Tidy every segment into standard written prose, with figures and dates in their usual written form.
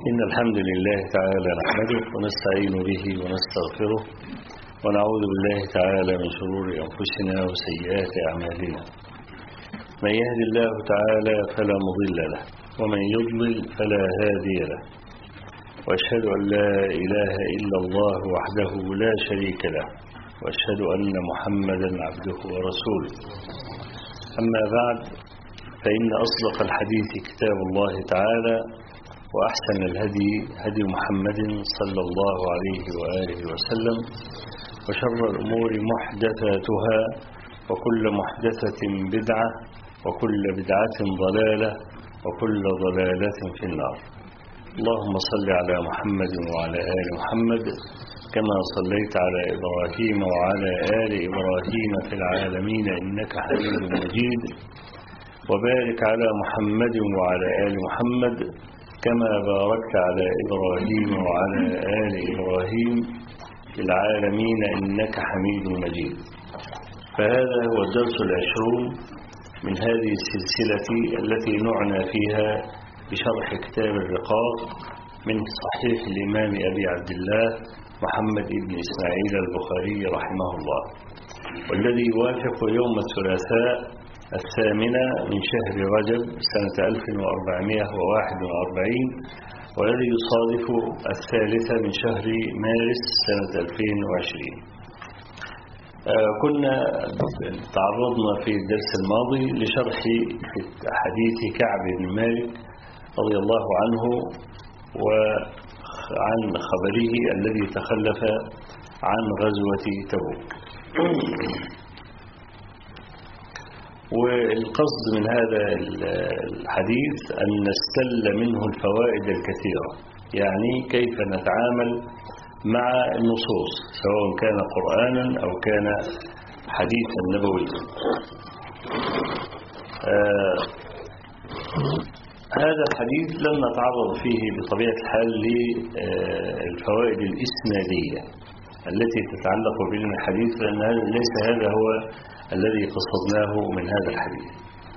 إن الحمد لله تعالى نحمده ونستعين به ونستغفره ونعوذ بالله تعالى من شرور أنفسنا وسيئات أعمالنا. من يهد الله تعالى فلا مضل له ومن يضلل فلا هادي له، وأشهد أن لا إله إلا الله وحده لا شريك له، وأشهد أن محمدا عبده ورسوله. أما بعد، فإن أصدق الحديث كتاب الله تعالى، وأحسن الهدي هدي محمد صلى الله عليه وآله وسلم، وشر الأمور محدثاتها، وكل محدثة بدعة، وكل بدعة ضلالة، وكل ضلالة في النار. اللهم صل على محمد وعلى آل محمد كما صليت على إبراهيم وعلى آل إبراهيم في العالمين إنك حميد مجيد، وبارك على محمد وعلى آل محمد كما باركت على إبراهيم وعلى آل إبراهيم في العالمين إنك حميد مجيد. فهذا هو الدرس 20 من هذه السلسلة التي نعنى فيها بشرح كتاب الرقاق من صحيح الإمام أبي عبد الله محمد بن إسماعيل البخاري رحمه الله، والذي يوافق يوم الثلاثاء 8 من شهر رجب سنة 1441، والذي يصادف 3 من شهر مارس سنة 2020. كنا تعرضنا في الدرس الماضي لشرح حديث كعب بن مالك رضي الله عنه وعن خبره الذي تخلف عن غزوة تبوك. والقصد من هذا الحديث أن نستل منه الفوائد الكثيرة، يعني كيف نتعامل مع النصوص سواء كان قرآنا أو كان حديثا نبويا. هذا الحديث لن نتعرض فيه بطبيعة الحال للفوائد الإسنادية التي تتعلق بالحديث، لأن ليس هذا هو الذي قصدناه من هذا الحديث،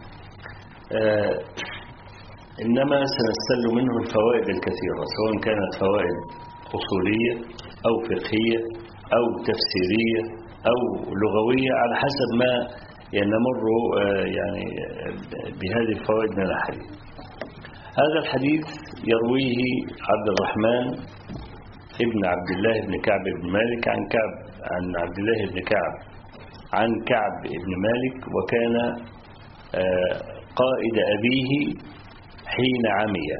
إنما سنستل منه الفوائد الكثيرة، سواء كانت فوائد أصولية أو فقهية أو تفسيرية أو لغوية، على حسب ما نمر يعني بهذه الفوائد من الحديث. هذا الحديث يرويه عبد الرحمن ابن عبد الله بن كعب بن مالك عن عبد الله بن كعب عن كعب بن مالك، وكان قائد أبيه حين عمي.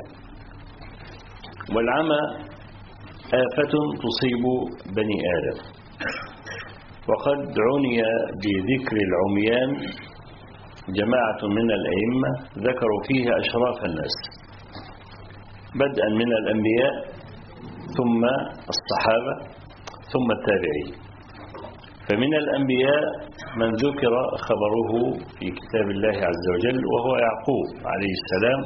والعمى آفة تصيب بني آدم، وقد عني بذكر العميان جماعة من الأئمة ذكروا فيه أشراف الناس، بدءا من الأنبياء ثم الصحابة ثم التابعين. فمن الأنبياء من ذكر خبره في كتاب الله عز وجل وهو يعقوب عليه السلام،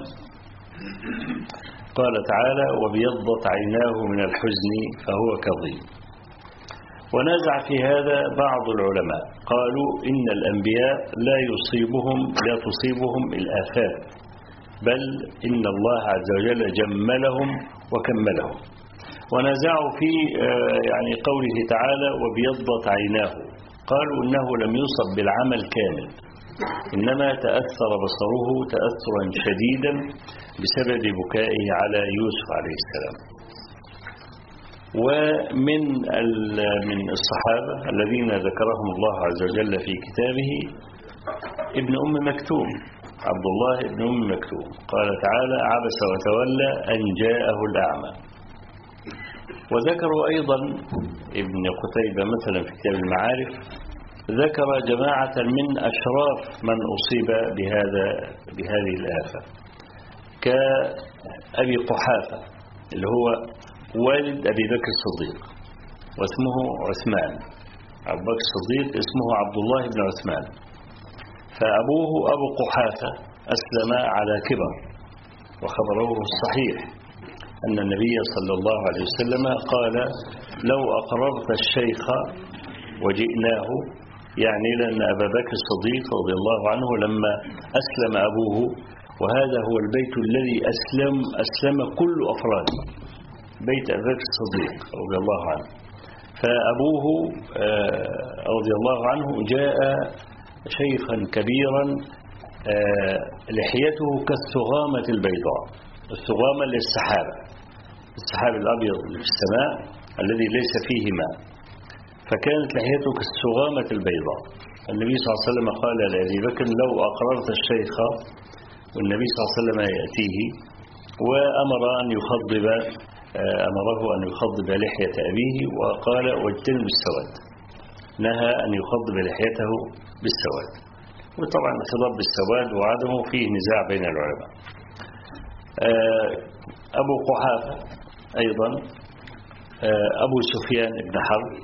قال تعالى: وبيضت عيناه من الحزن فهو كظيم. ونازع في هذا بعض العلماء، قالوا إن الأنبياء لا تصيبهم الآفات، بل إن الله عز وجل جملهم وكملهم. ونازعوا في يعني قوله تعالى: وبيضت عيناه، قالوا إنه لم يصب بالعمى الكامل، إنما تأثر بصره تأثرا شديدا بسبب بكائه على يوسف عليه السلام. ومن الصحابة الذين ذكرهم الله عز وجل في كتابه ابن أم مكتوم، عبد الله ابن أم مكتوم، قال تعالى: عبس وتولى أن جاءه الأعمى. وذكروا أيضا ابن قتيبة مثلا في كتاب المعارف، ذكر جماعة من أشراف من أصيب بهذه الآفة، كأبي قحافة اللي هو والد أبي بكر الصديق واسمه عثمان. أبو بكر الصديق اسمه عبد الله بن عثمان، فأبوه أبو قحافة أسلم على كبر. وخبره الصحيح أن النبي صلى الله عليه وسلم قال: لو أقررت الشيخ وجئناه، يعني لأن أبا بكر الصديق رضي الله عنه لما أسلم أبوه وهذا هو البيت الذي أسلم كل أفراده، بيت أبي بكر الصديق رضي الله عنه. فأبوه رضي الله عنه جاء شيخا كبيرا لحيته كالثغامة البيضاء. الثغامة للسحابة، السحاب الأبيض في السماء الذي ليس فيه ماء، فكانت لحيته كالثغامة البيضاء. النبي صلى الله عليه وسلم قال لأبي بكر لو أقررت الشيخ، والنبي صلى الله عليه وسلم يأتيه وأمر أمره أن يخضب لحية أبيه، وقال واجتنب السواد، نهى أن يخضب لحيته بالسواد. وطبعا الخضاب بالسواد وعدمه فيه نزاع بين العلماء. أبو قحافة أيضا، أبو سفيان بن حرب،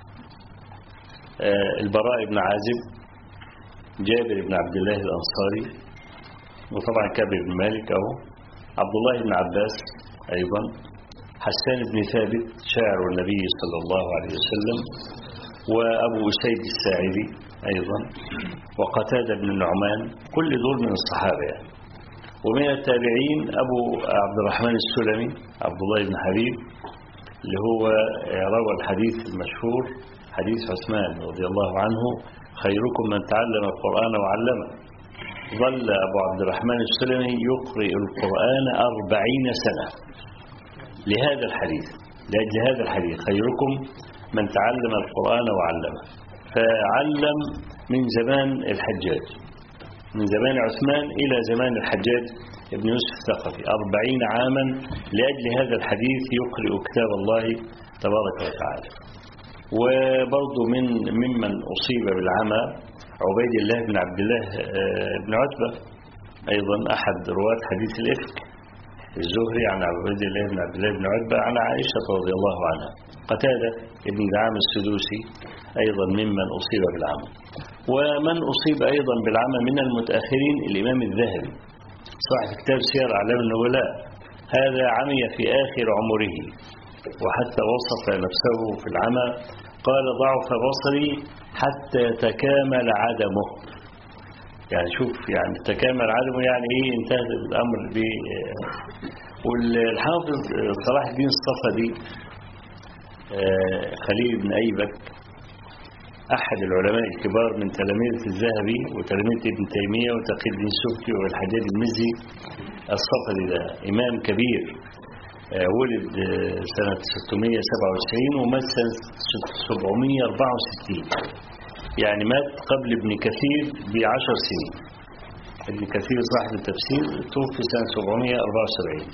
البراء بن عازب، جابر بن عبد الله الأنصاري، وطبعا كعب بن مالك، عبد الله بن عباس أيضا، حسان بن ثابت شاعر النبي صلى الله عليه وسلم، وأبو أسيد الساعدي أيضا، وقتادة بن النعمان، كل دول من الصحابة يعني. ومن التابعين أبو عبد الرحمن السلمي عبد الله بن حبيب، اللي هو روى الحديث المشهور حديث عثمان رضي الله عنه خيركم من تعلم القرآن وعلمه. ظل أبو عبد الرحمن السلمي يقرئ القرآن 40 سنة لهذا الحديث، لأجل هذا الحديث خيركم من تعلم القرآن وعلمه. فعلم من زمان الحجاج، من زمان عثمان إلى زمان الحجاج ابن يوسف الثقفي، 40 عاما لأجل هذا الحديث يقرئ كتاب الله تبارك وتعالى. وبرضه ممن أصيب بالعمى عبيد الله بن عبد الله بن عتبة، أيضا أحد رواة حديث الإفك الزهري عن عبيد الله بن عبد الله بن عتبة عن عائشة رضي الله عنها. قتادة ابن دعامة السدوسي أيضا ممن أصيب بالعمى. ومن أصيب أيضا بالعمى من المتأخرين الإمام الذهبي صاحب كتاب سير أعلام النبلاء، هذا عمي في آخر عمره، وحتى وصف نفسه في العمى قال ضعف بصري حتى تكامل عدمه. يعني شوف، يعني تكامل عدمه يعني ايه، انتهى الامر ب. والحافظ صلاح الدين الصفدي خليل بن أيبك، أحد العلماء الكبار من تلاميذ الذهبي وتلاميذ ابن تيمية وتقي الدين السبكي والحجاج المزي. الصفدي ده إمام كبير، ولد سنة 697 ومات سنة 764، يعني مات قبل ابن كثير ب10 سنين. ابن كثير صاحب التفسير توفي سنة 774.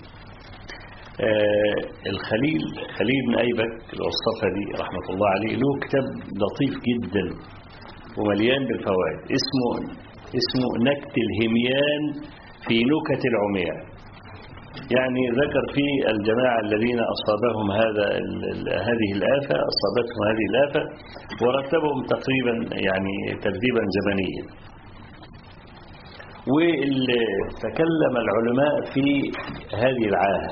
خليل بن أيبك الصفدي رحمة الله عليه له كتاب لطيف جدا ومليان بالفوائد، اسمه نكت الهميان في نكت العميان. يعني ذكر فيه الجماعة الذين أصابتهم هذه الآفة ورتبهم تقريبا يعني ترتيبا زمنيا. وتكلم العلماء في هذه العاهة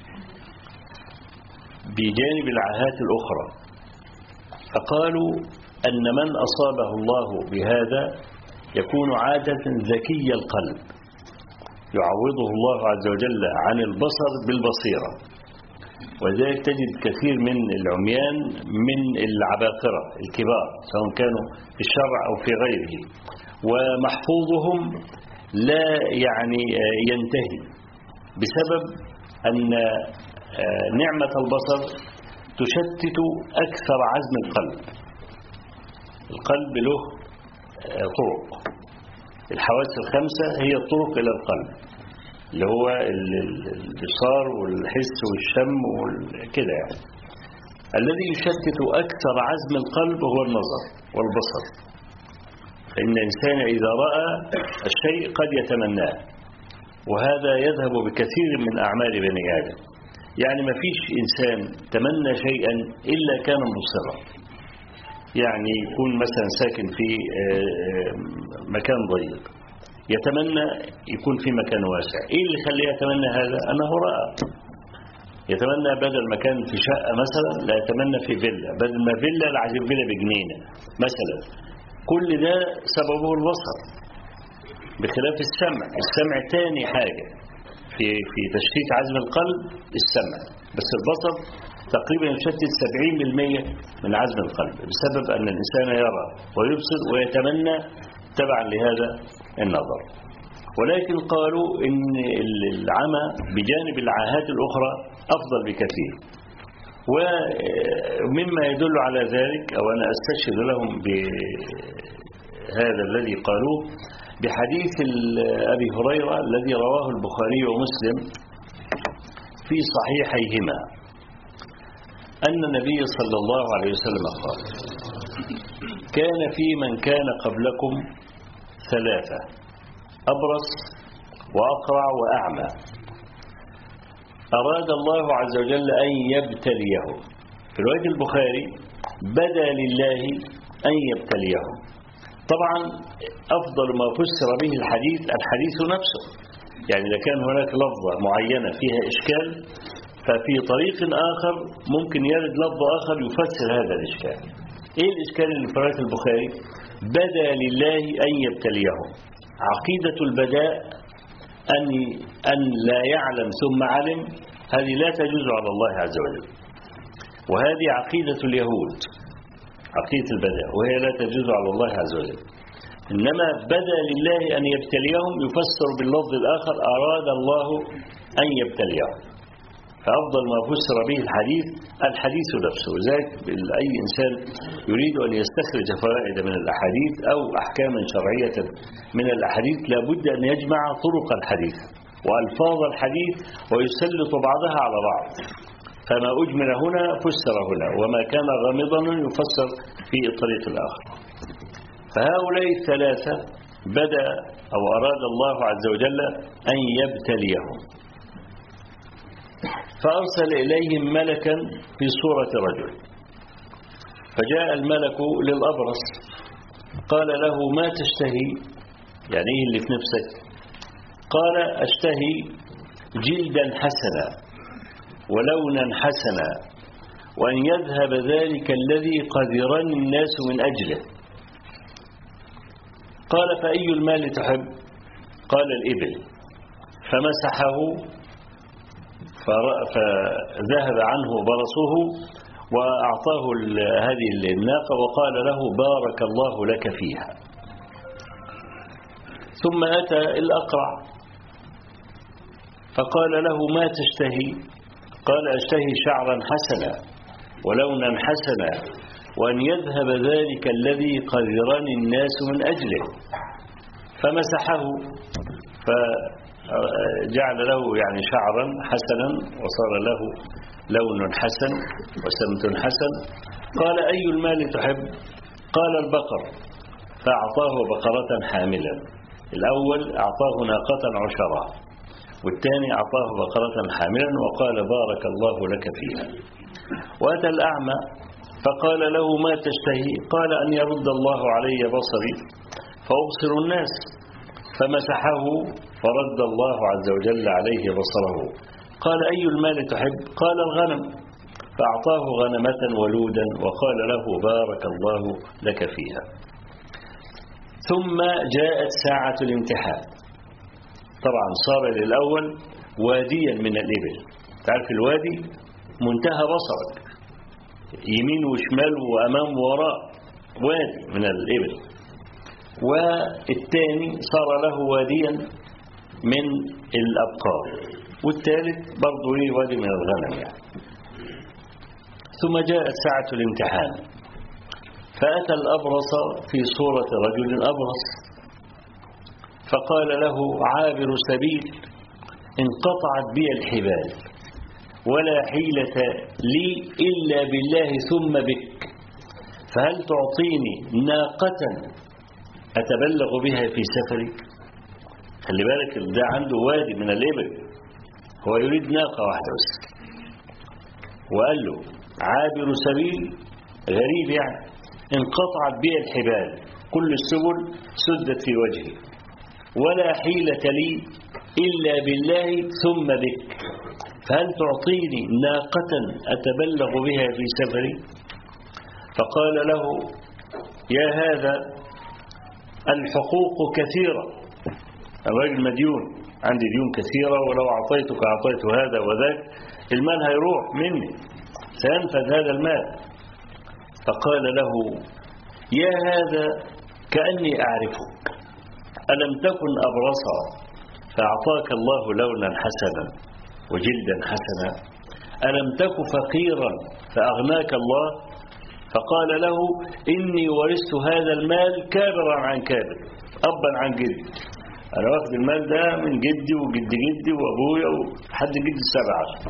بجانب العاهات الأخرى، فقالوا أن من أصابه الله بهذا يكون عادة ذكي القلب، يعوضه الله عز وجل عن البصر بالبصيرة. وذلك تجد كثير من العميان من العباقرة الكبار سواء كانوا في الشرع أو في غيره، ومحفوظهم لا يعني ينتهي بسبب أن نعمة البصر تشتت أكثر عزم القلب. القلب له طرق، الحواس الخمسة هي الطرق إلى القلب، اللي هو البصار والحس والشم وكده يعني. الذي يشتت أكثر عزم القلب هو النظر والبصر، فإن الإنسان إذا رأى الشيء قد يتمناه، وهذا يذهب بكثير من أعمال بني آدم. يعني ما فيش إنسان تمنى شيئا إلا كان مبصرا. يعني يكون مثلا ساكن في مكان ضيق، يتمنى يكون في مكان واسع. إيه اللي يخليه يتمنى هذا؟ أنه رأى. يتمنى بدل مكان في شقة مثلا لا يتمنى في فيلا، بدل ما فيلا لا عايز فيلا بجنينة مثلا. كل ده سببه البصر. بخلاف السمع تاني حاجة في تشتيت عزم القلب السمع، بس البصر تقريبا يشتت 70% من عزم القلب، بسبب أن الإنسان يرى ويبصر ويتمنى تبعا لهذا النظر. ولكن قالوا إن العمى بجانب العاهات الأخرى أفضل بكثير. ومما يدل على ذلك، أو أنا أستشهد لهم بهذا الذي قالوه بحديث أبي هريرة الذي رواه البخاري ومسلم في صحيحيهما، أن النبي صلى الله عليه وسلم قال: كان في من كان قبلكم 3: أبرص وأقرع وأعمى، أراد الله عز وجل أن يبتليهم. في رواية البخاري: بدا لله أن يبتليهم. طبعا أفضل ما فسر به الحديث نفسه، يعني إذا كان هناك لفظة معينة فيها إشكال، ففي طريق آخر ممكن يرد لفظ آخر يفسر هذا الإشكال. إيه الإشكال اللي في رواية البخاري؟ بدا لله أن يبتليهم. عقيدة البداء أن لا يعلم ثم علم، هذه لا تجوز على الله عز وجل، وهذه عقيدة اليهود، عقيدة البداء، وهي لا تجوز على الله عز وجل. إنما بدا لله أن يبتليهم يفسر باللفظ الآخر: أراد الله أن يبتليهم. فأفضل ما فسر به الحديث نفسه. ذلك أي إنسان يريد أن يستخرج فوائد من الأحاديث أو أحكاما شرعية من الأحاديث لابد أن يجمع طرق الحديث وألفاظ الحديث ويسلط بعضها على بعض، فما أجمل هنا فسر هنا، وما كان غامضا يفسر في الطريق الآخر. فهؤلاء 3 بدأ أو أراد الله عز وجل أن يبتليهم، فأرسل إليهم ملكا في صورة رجل، فجاء الملك للأبرص قال له: ما تشتهي؟ يعني إيه اللي في نفسك؟ قال: أشتهي جلدا حسنا ولونا حسنا، وأن يذهب ذلك الذي قذرني الناس من أجله. قال: فأي المال تحب؟ قال: الإبل. فمسحه فذهب عنه برصه وأعطاه هذه الناقة وقال له: بارك الله لك فيها. ثم أتى الأقرع فقال له: ما تشتهي؟ قال: أشتهي شعرا حسنا ولونا حسنا، وأن يذهب ذلك الذي قذرني الناس من أجله. فمسحه فجعل له يعني شعرا حسنا وصار له لون حسن وسمت حسن. قال: أي المال تحب؟ قال: البقر. فأعطاه بقرة حاملا. الأول أعطاه ناقة عشرة، والثاني أعطاه بقرة حاملا وقال: بارك الله لك فيها. وأتى الأعمى فقال له: ما تشتهي؟ قال: أن يرد الله علي بصري فأبصر الناس. فمسحه فرد الله عز وجل عليه بصره. قال: أي المال تحب؟ قال: الغنم. فأعطاه غنمة ولودا وقال له: بارك الله لك فيها. ثم جاءت ساعة الامتحان. طبعا صار للأول واديا من الإبل، تعرف الوادي منتهى بصرك، يمين وشمال وأمام ووراء، وادي من الإبل. والثاني صار له واديا من الأبقار، والثالث برضو وادي من الغنم يعني. ثم جاءت ساعة الامتحان، فأتى الأبرص في صورة رجل أبرص فقال له: عابر سبيل، انقطعت بي الحبال ولا حيلة لي إلا بالله ثم بك، فهل تعطيني ناقة أتبلغ بها في سفري؟ خلي بالك ده عنده وادي من الإبل، هو يريد ناقة واحدة بس. وقال له: عابر سبيل، غريب يعني، انقطعت بي الحبال، كل السبل سدت في وجهي، ولا حيلة لي إلا بالله ثم بك، فهل تعطيني ناقة أتبلغ بها في سفري؟ فقال له: يا هذا الحقوق كثيرة الراجل مديون، عندي ديون كثيرة، ولو أعطيتك أعطيت هذا وذاك المال هيروح مني، سينفذ هذا المال. فقال له: يا هذا كأني أعرفك، ألم تكن أبرصا فأعطاك الله لونا حسنا وجلدا حسنا؟ ألم تك فقيرا فأغناك الله؟ فقال له: إني ورثت هذا المال كابرا عن كابر، أبا عن جد، أنا واخد المال ده من جدي وجد جدي وأبويا وحد جد السبع عشر.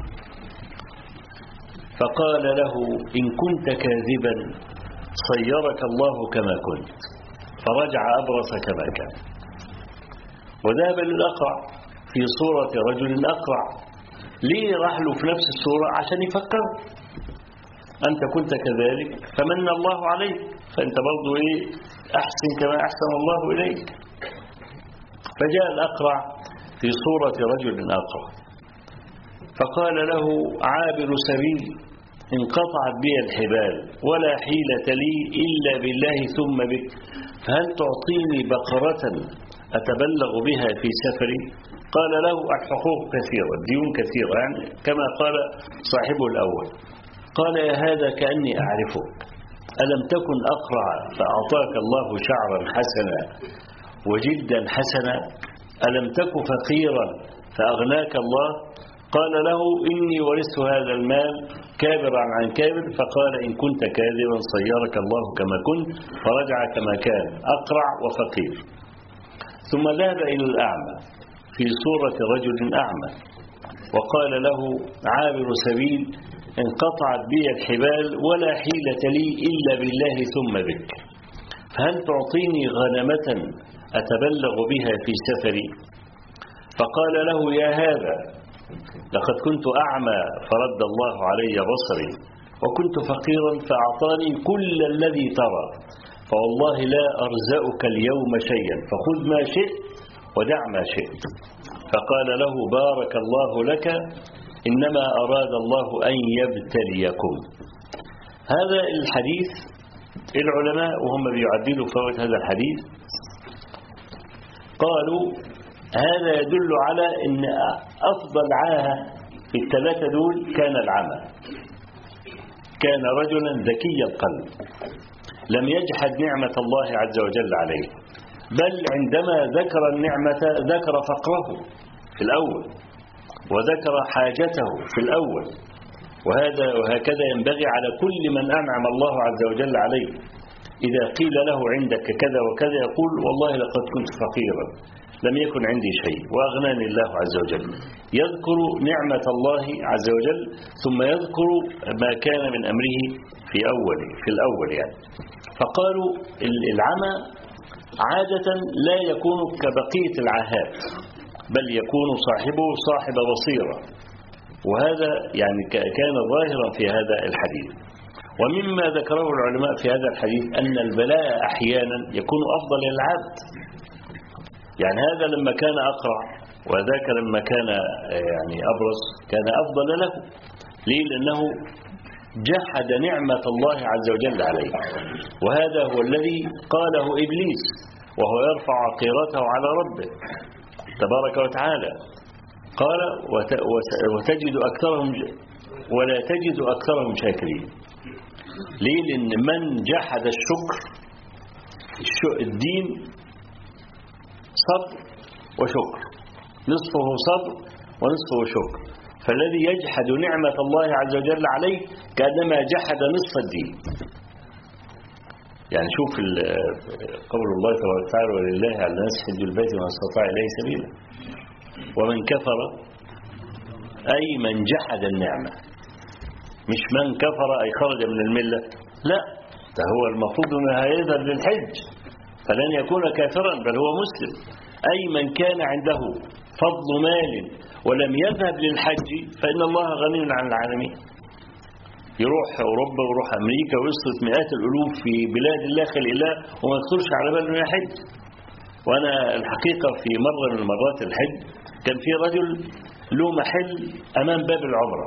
فقال له: إن كنت كاذبا صيرك الله كما كنت. فرجع أبرص كما كان، وذهب للأقرع في صورة رجل أقرع. ليه راح له في نفس الصورة؟ عشان يفكر، أنت كنت كذلك فمن الله عليك، فأنت برضو أحسن كما أحسن الله إليك. فجاء الأقرع في صورة رجل أقرع فقال له: عابر سبيل انقطعت بي الحبال ولا حيلة لي إلا بالله ثم بك، فهل تعطيني بقرة أتبلغ بها في سفري؟ قال له: الحقوق كثيرة، الديون كثيرة، يعني كما قال صاحبه الأول. قال: يا هذا كأني أعرفك، ألم تكن أقرع فأعطاك الله شعرا حسنا وجلدا حسنا؟ ألم تك فقيرا فأغناك الله؟ قال له: إني ورثت هذا المال كابرا عن كابر. فقال: إن كنت كاذبا صيرك الله كما كنت. فرجع كما كان، أقرع وفقير. ثم ذهب إلى الأعمى في صورة رجل أعمى وقال له: عابر سبيل انقطعت بي الحبال ولا حيلة لي إلا بالله ثم بك، فهل تعطيني غنمة أتبلغ بها في سفري؟ فقال له: يا هذا لقد كنت أعمى فرد الله علي بصري، وكنت فقيرا فأعطاني كل الذي ترى، فوالله لا أرزقك اليوم شيئا، فخذ ما شئت ودع ما شئت. فقال له: بارك الله لك، إنما أراد الله أن يبتليكم. هذا الحديث العلماء وهم بيعدلوا فوائد هذا الحديث قالوا: هذا يدل على أن أفضل عاهة في الثلاثة دول كان العمى. كان رجلا ذكي القلب لم يجحد نعمة الله عز وجل عليه، بل عندما ذكر النعمة ذكر فقره في الأول وذكر حاجته في الأول. وهكذا ينبغي على كل من أنعم الله عز وجل عليه، إذا قيل له عندك كذا وكذا يقول: والله لقد كنت فقيرا لم يكن عندي شيء وأغناني الله عز وجل. يذكر نعمة الله عز وجل ثم يذكر ما كان من أمره في الأول يعني. فقالوا العمى عادة لا يكون كبقية العاهات، بل يكون صاحبه صاحب بصيرة، وهذا يعني كان ظاهرا في هذا الحديث. ومما ذكره العلماء في هذا الحديث أن البلاء أحيانا يكون أفضل للعبد، يعني هذا لما كان أقرع وذاك لما كان يعني أبرص كان أفضل له. ليه؟ لأنه جحد نعمة الله عز وجل عليه، وهذا هو الذي قاله إبليس وهو يرفع عقيرته على ربه تبارك وتعالى. قال: وتجد أكثرهم ولا تجد أكثرهم شاكرين. ليه؟ لأن من جحد الشكر، الدين صبر وشكر، نصفه صبر ونصفه شكر، فالذي يجحد نعمة الله عز وجل عليه كأنما جحد نصف الدين. يعني شوف قول الله تبارك وتعالى: ولله على الناس حج البيت من استطاع إليه سبيلا. ومن كفر أي من جحد النعمة، مش من كفر أي خرج من الملة، لا، ده هو المفروض أنه هيذهب للحج فلن يكون كافرا بل هو مسلم. أي من كان عنده فضل مال ولم يذهب للحج فإن الله غني عن العالمين. يروح أوروبا ويروح أمريكا ويصرف مئات الألوف في بلاد الله خلق الله وما يدخلش على باله يحج. وأنا الحقيقة في مرة من مرات الحج كان في رجل له محل أمام باب العمرة،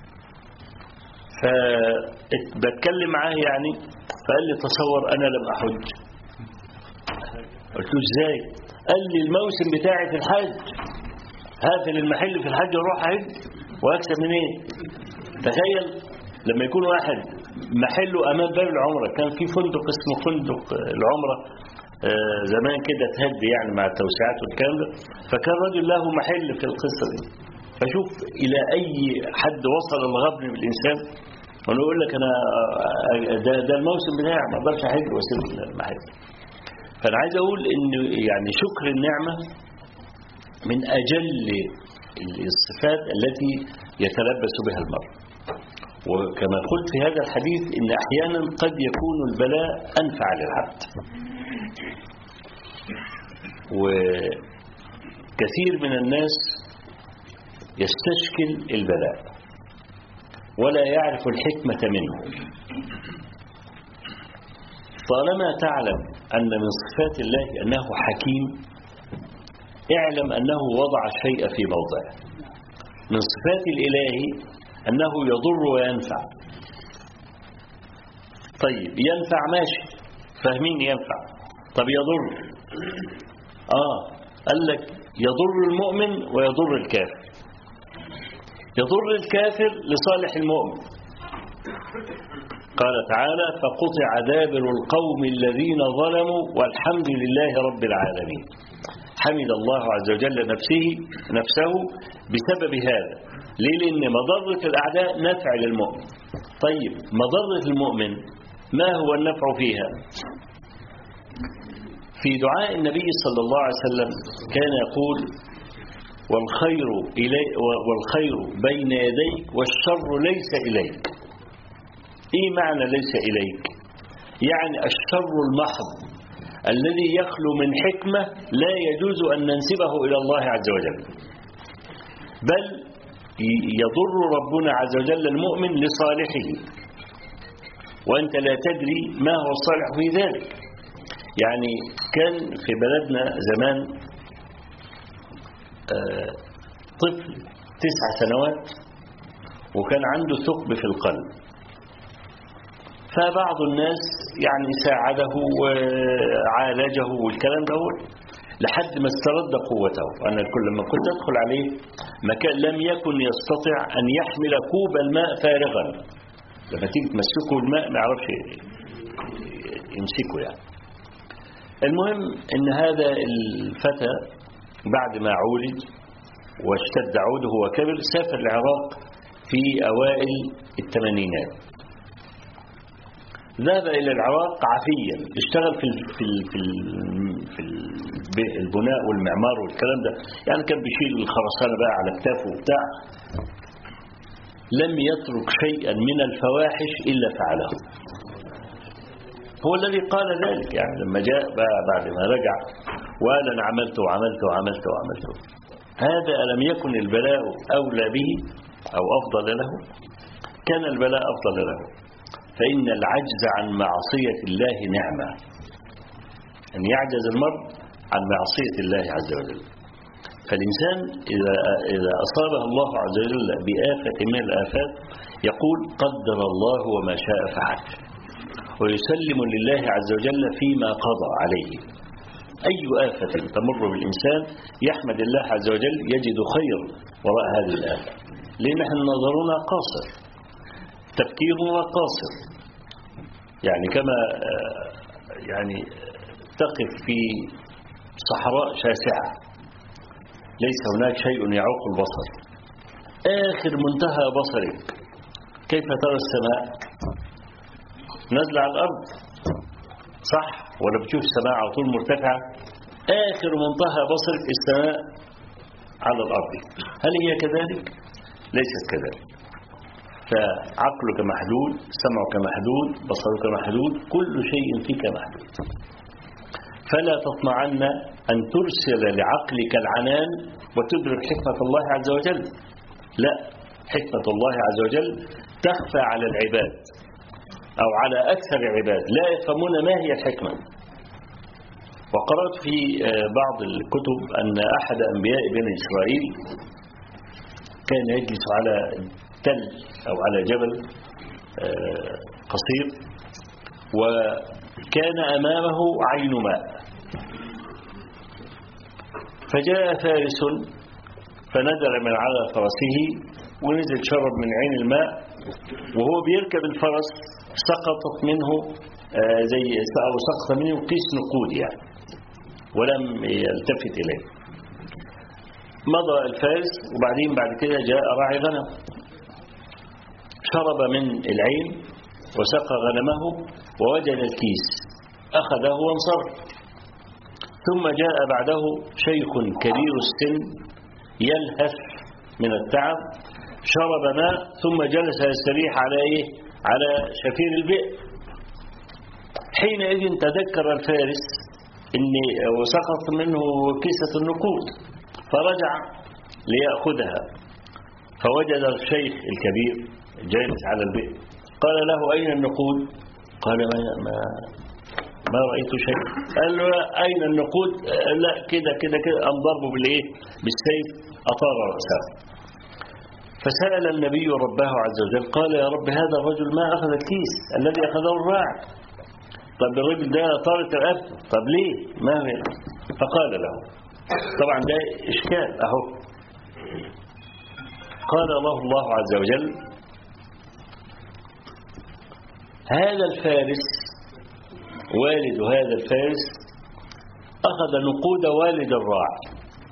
فبتكلم معاه يعني، فقال لي: تصور أنا لم أحج. قلت له: إزاي؟ قال لي الموسم بتاعي في الحج، هقفل المحل في الحج واروح حج واكسب منين؟ تخيل لما يكون واحد محله امام باب العمره، كان في فندق اسمه فندق العمره زمان كده اتهد يعني مع التوسعات والكلام ده، فكان رجل له محل في القصه دي. فشوف الى اي حد وصل الغبن بالانسان، وانا اقول لك انا ده الموسم بتاعي ما اقدرش احج واسيب المحل. فانا عايز اقول ان يعني شكر النعمه من اجل الصفات التي يتلبس بها المرء. وكما قلت في هذا الحديث ان احيانا قد يكون البلاء انفع للعبد، وكثير من الناس يستشكل البلاء ولا يعرف الحكمة منه. طالما تعلم أن من صفات الله أنه حكيم، اعلم أنه وضع الشيء في موضعه. من صفات الإله أنه يضر وينفع. طيب ينفع ماشي، فاهمين ينفع. طب يضر، قال لك يضر المؤمن ويضر الكافر. يضر الكافر لصالح المؤمن، قال تعالى فقطع دابر القوم الذين ظلموا والحمد لله رب العالمين. حمد الله عز وجل نفسه بسبب هذا. ليه؟ لأن مضرة الأعداء نفع للمؤمن. طيب مضرة المؤمن ما هو النفع فيها؟ في دعاء النبي صلى الله عليه وسلم كان يقول والخير بين يديك والشر ليس إليك. إيه معنى ليس إليك؟ يعني الشر المحض الذي يخلو من حكمة لا يجوز أن ننسبه إلى الله عز وجل، بل يضر ربنا عز وجل المؤمن لصالحه، وأنت لا تدري ما هو الصالح في ذلك. يعني كان في بلدنا زمان طفل 9 سنوات وكان عنده ثقب في القلب، فبعض الناس يعني ساعده وعالجه والكلام ده لحد ما استرد قوته. أنا لما كنت أدخل عليه لم يكن يستطيع أن يحمل كوب الماء فارغا، لما تيجي تمسكه الماء ما يعرفش يمسكه يعني. المهم ان هذا الفتى بعد ما عولج واشتد عوده وكبر سافر العراق في أوائل الثمانينات. ذهب إلى العراق عافيا، اشتغل في البناء والمعمار والكلام ده، يعني كان بيشيل الخرسانة بقى على كتافه وبتاع. لم يترك شيئا من الفواحش إلا فعله. هو الذي قال ذلك، يعني لما جاء بقى بعد ما رجع وقال أنا عملت وعملت وعملت وعملت. هذا ألم يكن البلاء أولى به أو أفضل له؟ كان البلاء أفضل له، فإن العجز عن معصية الله نعمة، أن يعجز المرء عن معصية الله عز وجل. فالإنسان إذا أصابه الله عز وجل بآفة من الآفات يقول قدر الله وما شاء فعل، ويسلم لله عز وجل فيما قضى عليه. أي آفة تمر بالإنسان يحمد الله عز وجل، يجد خير وراء هذه الآفة، لأن نحن نظرنا قاصر، تفكيرنا قاصر. يعني كما يعني تقف في صحراء شاسعة ليس هناك شيء يعوق البصر، آخر منتهى بصرك كيف ترى السماء؟ نزل على الأرض صح؟ ولا بتشوف السماء على طول مرتفعة؟ آخر منتهى بصرك السماء على الأرض. هل هي كذلك؟ ليست كذلك. فعقلك محدود، سمعك محدود، بصرك محدود، كل شيء فيك محدود. فلا تطمعن أن ترسل لعقلك العنان وتدرك حكمة الله عز وجل. لا، حكمة الله عز وجل تخفى على العباد أو على أكثر العباد، لا يفهمون ما هي الحكمة. وقرأت في بعض الكتب أن أحد أنبياء بني إسرائيل كان يجلس على تل أو على جبل قصير، وكان أمامه عين ماء، فجاء فارس فنزل من على فرسه ونزل شرب من عين الماء، وهو بيركب الفرس سقطت منه أو سقط منه كيس نقود يعني، ولم يلتفت إليه. مضى الفارس، وبعدين بعد كده جاء راعي غنم شرب من العين وسقى غنمه ووجد الكيس، أخذه وانصرف. ثم جاء بعده شيخ كبير السن يلهث من التعب، شرب ماء ثم جلس يستريح على شفير البئر. حينئذ تذكر الفارس إن وسقط منه كيسة النقود، فرجع ليأخذها، فوجد الشيخ الكبير جالس على البئر. قال له: أين النقود؟ قال: ما رأيت شيء. قال له: أين النقود؟ لا، كده كده كده. أم ضربه بالسيف، أطار رأسه. فسأل النبي ربه عز وجل قال: يا رب، هذا الرجل ما أخذ الكيس الذي أخذه الراعي. طب الرجل ده طارت رقبته، طب ليه؟ ما هي؟ فقال له، طبعا ده إشكال أهو. قال الله عز وجل: هذا الفارس، والد هذا الفارس، أخذ نقود والد الراعي،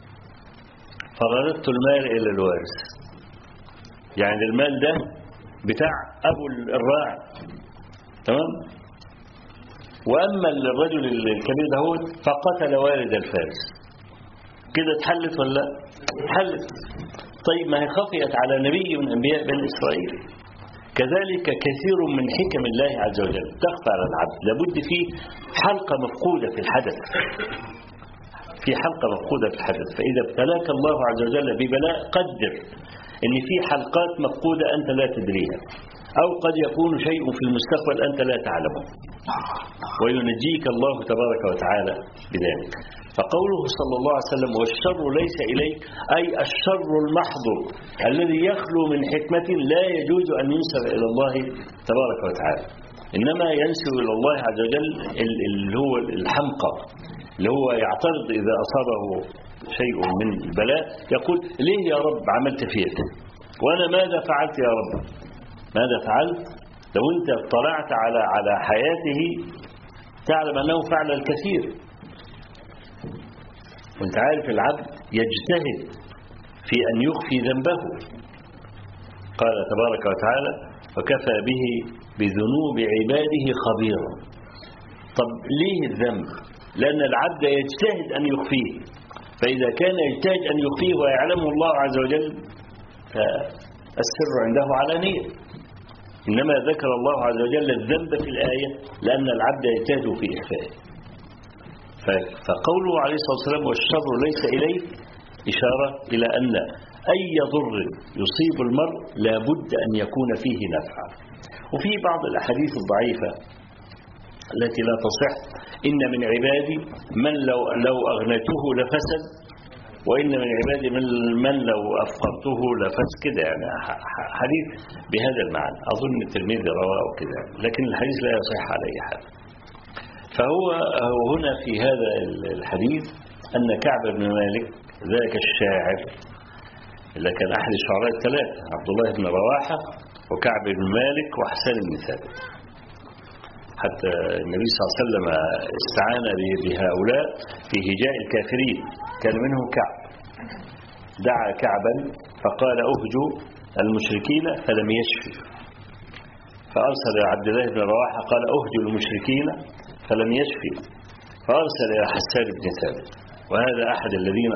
فرددت المال إلى الوارث. يعني المال ده بتاع أبو الراعي، تمام؟ وأما الرجل الكبير ده فقتل والد الفارس. كده اتحلت ولا لا؟ اتحلت. طيب، ما هي خفيت على نبي من أنبياء بني إسرائيل. كذلك كثير من حكم الله عز وجل تخفى على العبد. لابد فيه حلقة مفقودة في الحدث، في حلقة مفقودة في الحدث. فإذا ابتلاك الله عز وجل ببلاء، قدر إن في حلقات مفقودة أنت لا تدريها، أو قد يكون شيء في المستقبل أنت لا تعلمه، وينجيك الله تبارك وتعالى بذلك. فقوله صلى الله عليه وسلم: والشر ليس إليك، أي الشر المحضر الذي يخلو من حكمة لا يجوز أن ينسب إلى الله تبارك وتعالى، إنما ينسب إلى الله عز وجل اللي هو الحمقى، اللي هو يعترض إذا أصابه شيء من البلاء، يقول: ليه يا رب عملت فيك؟ وأنا ماذا فعلت يا رب؟ ماذا فعلت؟ لو أنت اطلعت على حياته تعلم أنه فعل الكثير. وانت عارف العبد يجتهد في أن يخفي ذنبه. قال تبارك وتعالى: وكفى به بذنوب عباده خبيرا. طب ليه الذنب؟ لأن العبد يجتهد أن يخفيه، فإذا كان يجتهد أن يخفيه ويعلمه الله عز وجل فالسر عنده علانية. إنما ذكر الله عز وجل الذنب في الآية لأن العبد يجتهد في إخفائه. فقوله عليه الصلاة والسلام: والشر ليس إليك، إشارة إلى أن أي ضر يصيب المرء لا بد أن يكون فيه نفع. وفي بعض الأحاديث الضعيفة التي لا تصح: إن من عبادي من لو أغنيته لفسد، وإن من عبادي من لو أفقرته لفسد، كده يعني حديث بهذا المعنى. أظن الترمذي رواه كده، لكن الحديث لا يصح على أي حال. فهو هنا في هذا الحديث أن كعب بن مالك ذاك الشاعر اللي كان أحد الشعراء الثلاثة، عبد الله بن رواحة وكعب بن مالك وحسان بن ثابت. حتى النبي صلى الله عليه وسلم استعان بهؤلاء في هجاء الكافرين، كان منهم كعب. دعا كعبا فقال: أهجوا المشركين، فلم يشفي. فأرسل عبد الله بن رواحة قال: أهجوا المشركين، فلم يشفي. فأرسل إلى حسان بن ثابت، وهذا أحد الذين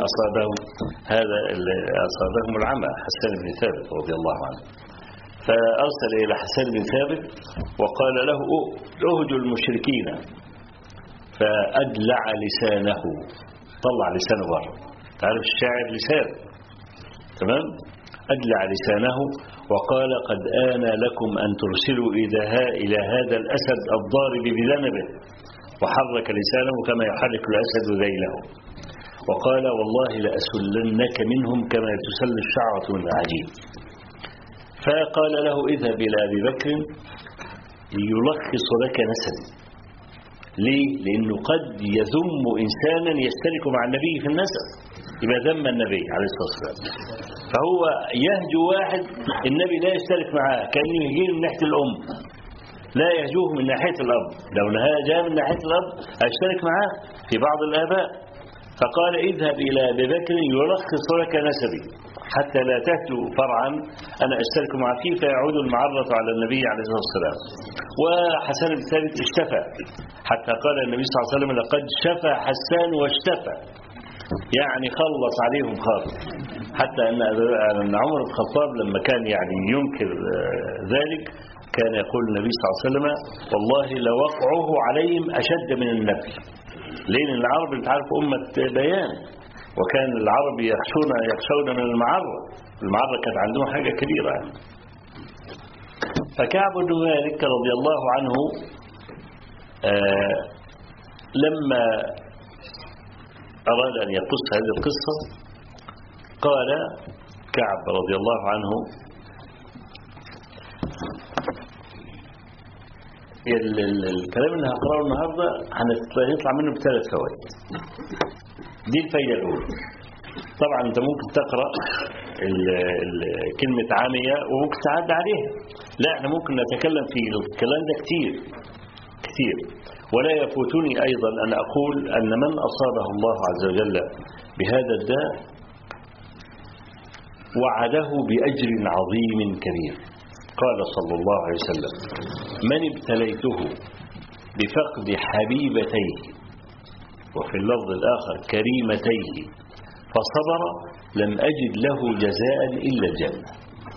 أصابهم العمى، حسان بن ثابت رضي الله عنه. فأرسل إلى حسان بن ثابت وقال له: أهجوا المشركين. فأدلع لسانه، طلع لسانه بره. تعرف الشاعر لسان، تمام؟ أدلع لسانه وقال: قد آن لكم أن ترسلوا إلى هذا الأسد الضارب بذنبه. وحرك لسانه كما يحرك الأسد ذيله، وقال: والله لأسلنك منهم كما تسل الشعرة من العجين. فقال له: اذهب إلى أبي بكر يلخص لك نسب. ليه؟ لأنه قد يذم إنسانا يشترك مع النبي في النسب، يبقى ذم النبي عليه الصلاة والسلام. فهو يهجو واحد النبي لا يشترك معاه، كأنه يجيه من ناحية الأم، لا يهجوه من ناحية الأب. لو جاء من ناحية الأب أشترك معاه في بعض الآباء. فقال اذهب إلى أبي بكر يرخص لك نسبي حتى لا تهجو فرعا أنا أشترك معه فيه فيعود المعرة على النبي عليه الصلاة والسلام. وحسان بن ثابت اشتفى حتى قال النبي صلى الله عليه وسلم لقد شفى حسان واشتفى، يعني خلص عليهم خالص. حتى أن عمر بن الخطاب لما كان يعني ينكر ذلك كان يقول النبي صلى الله عليه وسلم والله لوقعه عليهم أشد من النبل، لأن العرب انت عارف أمة بيان، وكان العرب يخشون من المعرة كانت عندهم حاجة كبيرة يعني. فكعب بن مالك رضي الله عنه لما أراد أن يقص هذه القصة قال كعب رضي الله عنه الكلام اللي هقرأه النهاردة هنطلع منه بثلاث فوائد. دي الفايدة الأولى. طبعا أنت ممكن تقرأ كلمة عامية وممكن تعدي عليها، لا احنا ممكن نتكلم في الكلام ده كتير. ولا يفوتني أيضا أن أقول أن من أصابه الله عز وجل بهذا الداء وعده بأجر عظيم كبير. قال صلى الله عليه وسلم من ابتليته بفقد حبيبتيه وفي اللفظ الآخر كريمتيه فصبر لم أجد له جزاء إلا الجنة.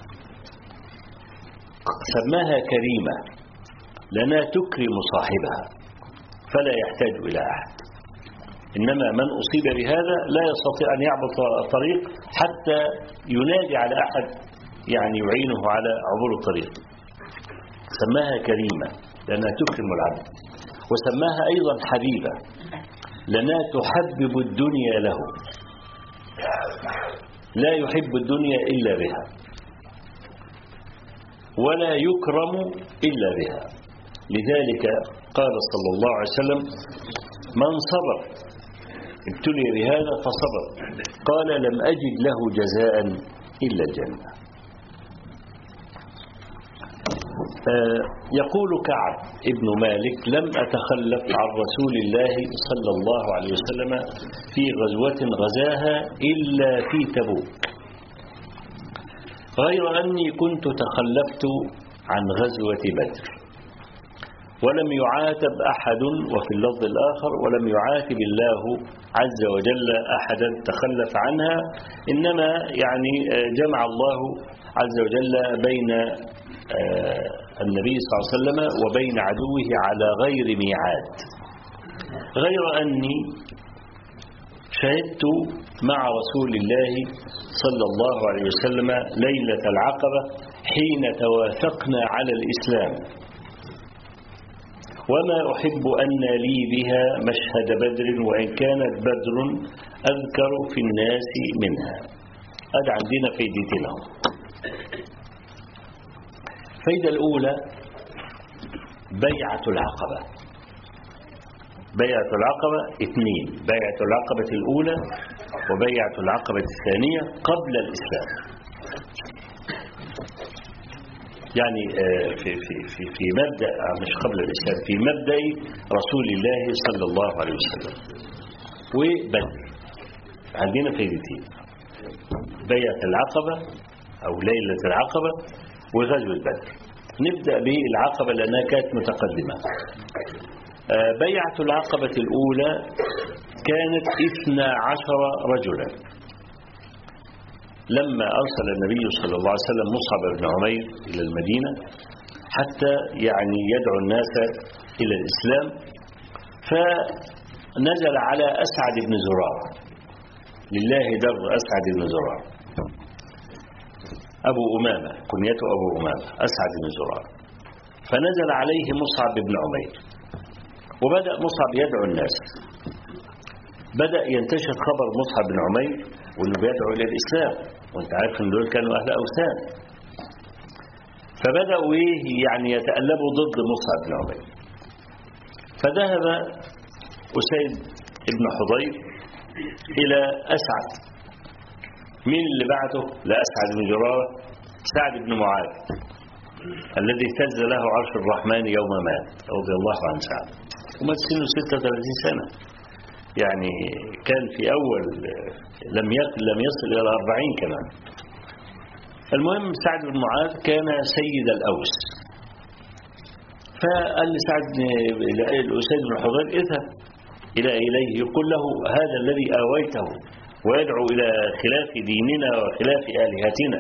سماها كريمة لأنها تكرم صاحبها فلا يحتاج إلى أحد، إنما من أصيب بهذا لا يستطيع أن يعبر الطريق حتى ينادي على أحد يعني يعينه على عبور الطريق. سماها كريمة لأنها تكرم العبد، وسماها أيضا حبيبة لأنها تحبب الدنيا له، لا يحب الدنيا إلا بها ولا يكرم إلا بها. لذلك قال صلى الله عليه وسلم من صبر ابتلي بهذا فصبر قال لم أجد له جزاء إلا الجنة. يقول كعب ابن مالك لم أتخلف عن رسول الله صلى الله عليه وسلم في غزوة غزاها إلا في تبوك، غير أني كنت تخلفت عن غزوة بدر ولم يعاتب أحد، وفي اللفظ الآخر ولم يعاتب الله عز وجل أحدا تخلف عنها، إنما يعني جمع الله عز وجل بين النبي صلى الله عليه وسلم وبين عدوه على غير ميعاد. غير أني شهدت مع رسول الله صلى الله عليه وسلم ليلة العقبة حين توافقنا على الإسلام، وما أحب أن لي بها مشهد بدر وإن كانت بدر أذكر في الناس منها. هذا عندنا فايدتنا. الفايدة الأولى بيعة العقبة. بيعة العقبة اثنين، بيعة العقبة الأولى وبيعة العقبة الثانية قبل الإسلام. يعني في مبدأ مش قبل الإسلام، في مبدأ رسول الله صلى الله عليه وسلم. وبدر عندنا فايدتين، بيعة العقبة أو ليلة العقبة وغزوة بدر. نبدأ بالعقبة لأنها كانت متقدمة. بيعة العقبة الأولى كانت 12 رجلا لما أرسل النبي صلى الله عليه وسلم مصعب بن عمير إلى المدينة حتى يعني يدعو الناس إلى الإسلام، فنزل على أسعد بن زرارة، لله در أسعد بن زرارة أبو أمامة كنيته أبو أمامة أسعد بن زرارة، فنزل عليه مصعب بن عمير وبدأ مصعب يدعو الناس. بدأ ينتشر خبر مصعب بن عمير وأنه بيدعو إلى الإسلام، وانت عارف أن دول كانوا أهل أوثان، فبدأوا يعني يتألبوا ضد مصعب بن عمير. فذهب أسيد بن حضير إلى أسعد مين اللي بعته لأسعد بن زرارة؟ سعد بن معاذ الذي اهتز له عرش الرحمن يوم مات رضي الله عن سعد، ومات سنه 36 سنة، يعني كان في أول لم يصل إلى 40 كمان. المهم سعد بن معاذ كان سيد الأوس، فقال لسعد الأسيد بن حضير اذهب إليه يقول له هذا الذي آويته ويدعو إلى خلاف ديننا وخلاف آلهتنا.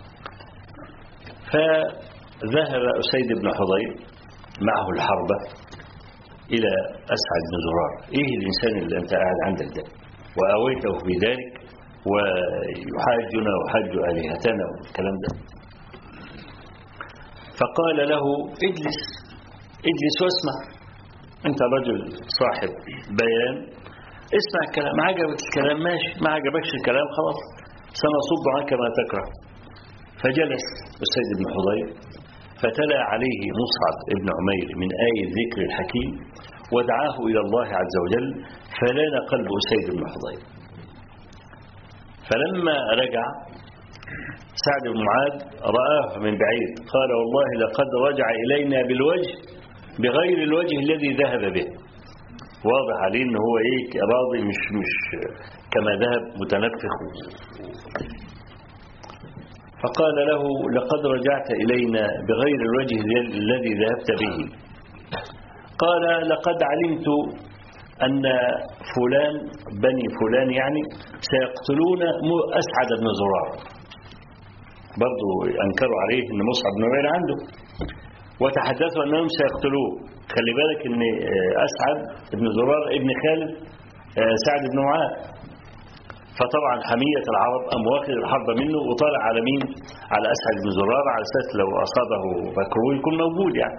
فذهب أسيد بن حضير معه الحربة إلى أسعد بن زرار، إيه الإنسان اللي أنت قاعد عندك ده وآويته في ذلك ويحاجنا وحاج آلهتنا والكلام ده؟ فقال له اجلس واسمع، أنت رجل صاحب بيان، اسمع الكلام، عجبك الكلام ماشي، ما عجبكش الكلام خلاص سنصب عنك ما تكره. فجلس السيد بن حضير فتلا عليه مصعب بن عمير من آية ذكر الحكيم ودعاه إلى الله عز وجل، فلان قلب السيد بن حضير. فلما رجع سعد بن معاذ رآه من بعيد قال والله لقد رجع إلينا بالوجه بغير الوجه الذي ذهب به. واضح عليه ان هو راضي، مش كما ذهب متنفخ. فقال له لقد رجعت إلينا بغير الوجه الذي ذهبت به. قال لقد علمت أن فلان بني فلان يعني سيقتلون أسعد بن زرار. برضو أنكروا عليه أن مصعب بن عمير عنده، وتحدثوا أنهم سيقتلوه. خلي بالك أن أسعد بن زرار ابن خالد سعد بن معاذ، فطبعا حمية العرب أم واخذ الحرب منه وطالع على مين؟ على أسعد بن زرار، على أساس لو أصابه مكروه يكون موجود يعني.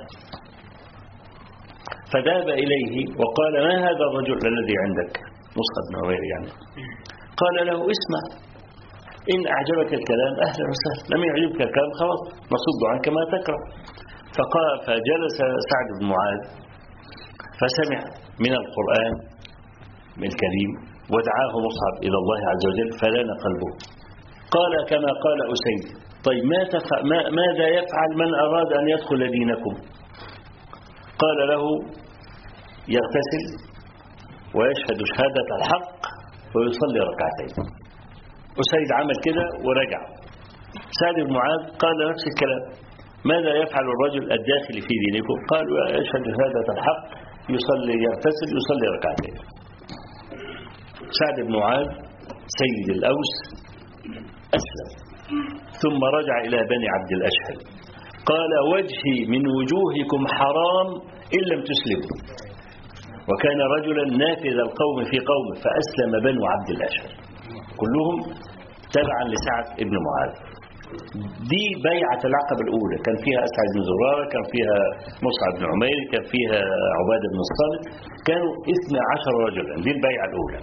فذهب إليه وقال ما هذا الرجل الذي عندك؟ مصعب بن عمير يعني. قال له اسمع، إن أعجبك الكلام أهلا وسهلا، لم يعجبك الكلام خلاص نصد عنك ما تكره. فجلس سعد بن معاذ فسمع من القرآن الكريم ودعاه مصعب إلى الله عز وجل فلان قلبه. قال كما قال أسيد طيب ماذا يفعل من أراد أن يدخل دينكم؟ قال له يغتسل ويشهد شهادة الحق ويصلي ركعتين. أسيد عمل كده ورجع. سعد بن معاذ قال نفس الكلام، ماذا يفعل الرجل الداخل في دينكم؟ قالوا يشهد شهادة الحق يغتسل يصلي ركعتين. سعد بن معاذ سيد الأوس أسلم، ثم رجع إلى بني عبد الأشهل قال وجهي من وجوهكم حرام إن لم تسلموا. وكان رجلا نافذ القوم في قومه فأسلم بنو عبد الأشهل كلهم تبعا لسعد بن معاذ. دي بيعة العقبة الأولى، كان فيها أسعد بن زرارة، كان فيها مصعب بن عمير، كان فيها عبادة بن الصامت، كانوا 12 رجلا. دي البيعة الأولى.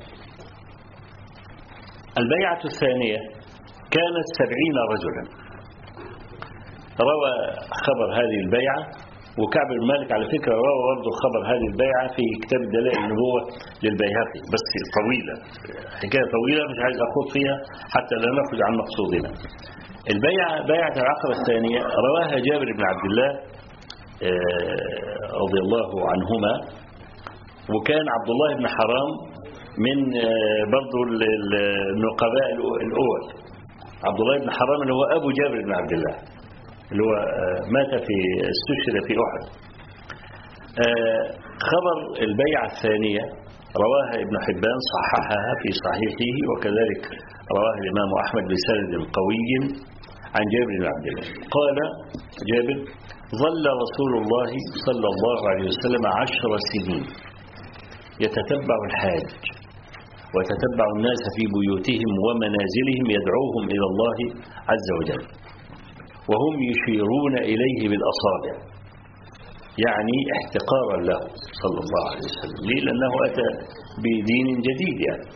البيعة الثانية كانت 70 رجلا. روى خبر هذه البيعة وكعب بن مالك على فكرة روى برضه خبر هذه البيعة في كتاب دلائل النبوة للبيهقي، بس طويلة، حكاية طويلة مش عايز أخوض فيها حتى لا نخرج عن مقصودنا. بيعة العقبة الثانية رواها جابر بن عبد الله رضي الله عنهما، وكان عبد الله بن حرام من برضه النقباء الأول. عبد الله بن حرام اللي هو أبو جابر بن عبد الله اللي هو استشهد في أحد. خبر البيعة الثانية رواها ابن حبان صححها في صحيحه، وكذلك رواها الإمام أحمد بسند قوي عن جابر بن عبد الله. قال جابر ظل رسول الله صلى الله عليه وسلم 10 سنين يتتبع الحاج ويتتبع الناس في بيوتهم ومنازلهم يدعوهم إلى الله عز وجل وهم يشيرون إليه بالأصابع، يعني احتقارا له صلى الله عليه وسلم. ليه؟ لأنه أتى بدين جديد يعني.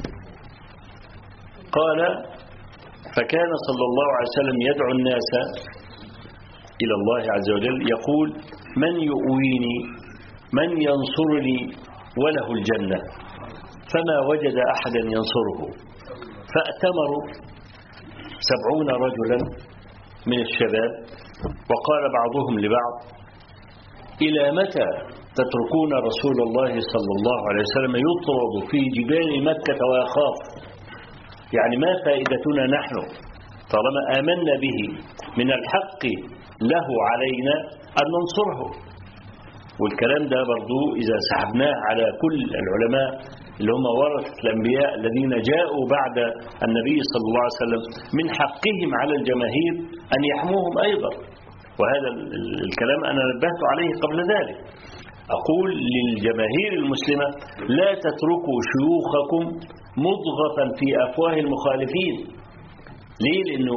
قال فكان صلى الله عليه وسلم يدعو الناس إلى الله عز وجل يقول من يؤويني من ينصرني وله الجنة، فما وجد أحدا ينصره فأتمروا 70 رجلا من الشباب، وقال بعضهم لبعض: إلى متى تتركون رسول الله صلى الله عليه وسلم يطرد في جبال مكة ويخاف؟ يعني ما فائدتنا نحن طالما آمنا به؟ من الحق له علينا أن ننصره. والكلام ده برضو إذا سحبناه على كل العلماء اللي هم ورثة الأنبياء الذين جاءوا بعد النبي صلى الله عليه وسلم، من حقهم على الجماهير أن يحموهم أيضا. وهذا الكلام أنا نبهت عليه قبل ذلك. أقول للجماهير المسلمة: لا تتركوا شيوخكم مضغة في أفواه المخالفين. ليه؟ لأنه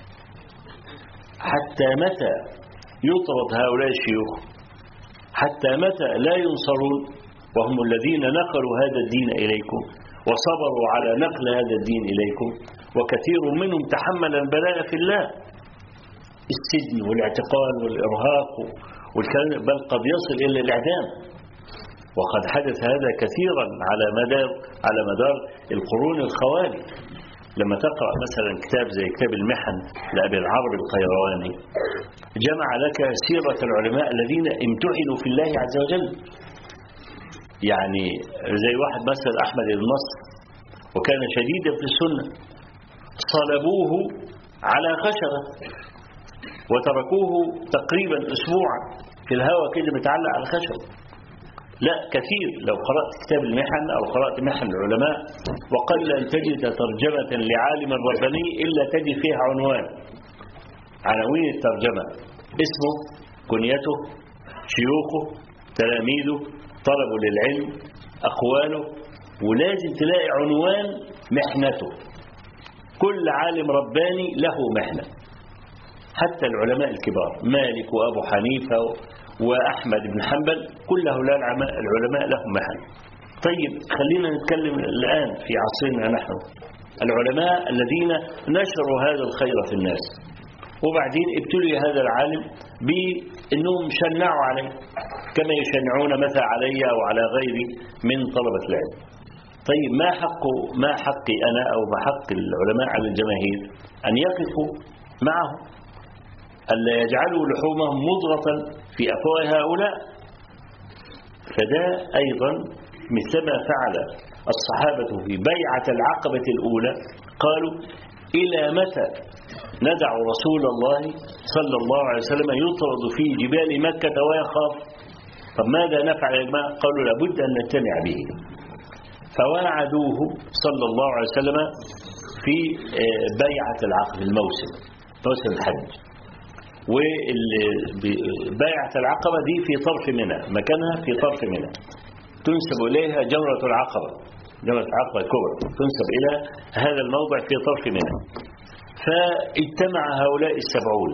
حتى متى يطرد هؤلاء الشيوخ؟ حتى متى لا ينصرون وهم الذين نقلوا هذا الدين إليكم وصبروا على نقل هذا الدين إليكم، وكثير منهم تحمل البلاء في الله، السجن والاعتقال والإرهاق والكلام، بل قد يصل إلى الإعدام. وقد حدث هذا كثيرا على مدار القرون الخوالي. لما تقرأ مثلا كتاب زي كتاب المحن لأبي العرب القيرواني، جمع لك سيرة العلماء الذين امتحنوا في الله عز وجل. يعني زي واحد مثلا أحمد النصر، وكان شديدا في السنة، صلبوه على خشبة وتركوه تقريبا أسبوعا في الهواء كده متعلق على الخشبة. لا، كثير. لو قرأت كتاب المحن أو قرأت محن العلماء، وقل أن تجد ترجمة لعالم رباني إلا تجد فيها عناوين الترجمة: اسمه، كنيته، شيوخه، تلاميذه، طلبه للعلم، أقواله، ولازم تلاقي عنوان محنته. كل عالم رباني له محنة، حتى العلماء الكبار مالك وأبو حنيفة وأحمد بن حنبل، كل هؤلاء العلماء لهم محن. طيب خلينا نتكلم الآن في عصرنا نحن، العلماء الذين نشروا هذا الخير في الناس، وبعدين ابتلي هذا العالم بأنهم شنعوا عليه كما يشنعون مثلا علي أو على غيري من طلبة العلم. طيب ما حقي أنا أو ما حق العلماء على الجماهير؟ أن يقفوا معهم، ألا يجعلوا لحومهم مضغة في أفواه هؤلاء. فده أيضا مثلما فعل الصحابة في بيعة العقبة الأولى، قالوا: إلى متى ندع رسول الله صلى الله عليه وسلم يطرد في جبال مكة ويخاف؟ طب ماذا نفعل يا جماعة؟ قالوا: لابد أن نجتمع به. فواعدوه صلى الله عليه وسلم في بيعة العقبة، الموسم الحج. وبيعة العقبة دي في طرف منى، مكانها في طرف منى، تنسب إليها جمرة العقبة الكبرى، تنسب إلى هذا الموضع في طرف منى. فاجتمع هؤلاء 70،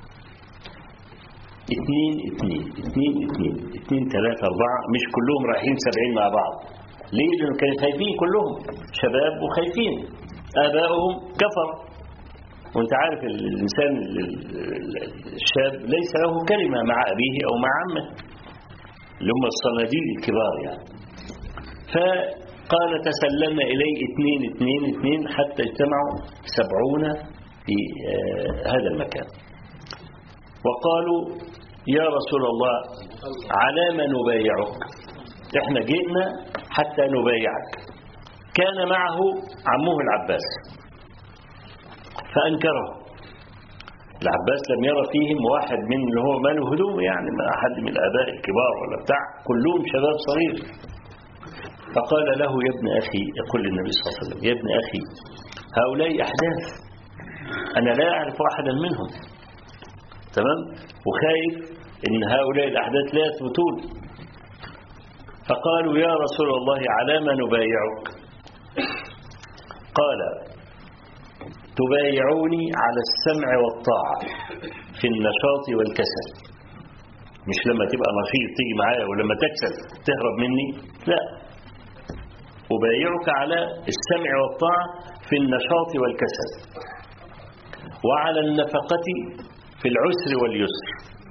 2 3 4، مش كلهم رايحين 70 مع بعض. ليه؟ لأنهم كانوا خايفين، كلهم شباب وخايفين، آبائهم كفر. وانت عارف الإنسان الشاب ليس له كلمة مع أبيه أو مع عمه، اللي هم الصناديد الكبار يعني. فقال: تسلمنا إليه 2 حتى اجتمعوا 70 في هذا المكان، وقالوا: يا رسول الله، على ما نبايعك؟ احنا جئنا حتى نبايعك. كان معه عمه العباس فأنكره. العباس لم يرى فيهم واحد من اللي هو ماله هدوم، يعني ما أحد من الآباء الكبار ولا بتاع، كلهم شباب صغير. فقال له: يا ابن أخي، يقول للنبي صلى الله عليه وسلم: يا ابن أخي، هؤلاء أحداث، أنا لا أعرف أحدا منهم، تمام؟ وخايف إن هؤلاء الأحداث لا يثبتون. فقالوا: يا رسول الله، على ما نبايعك؟ قال: تبايعوني على السمع والطاعة في النشاط والكسل. مش لما تبقى نشيط تيجي معايا، ولما تكسل تهرب مني، لا، أبايعك على السمع والطاعة في النشاط والكسل، وعلى النفقة في العسر واليسر،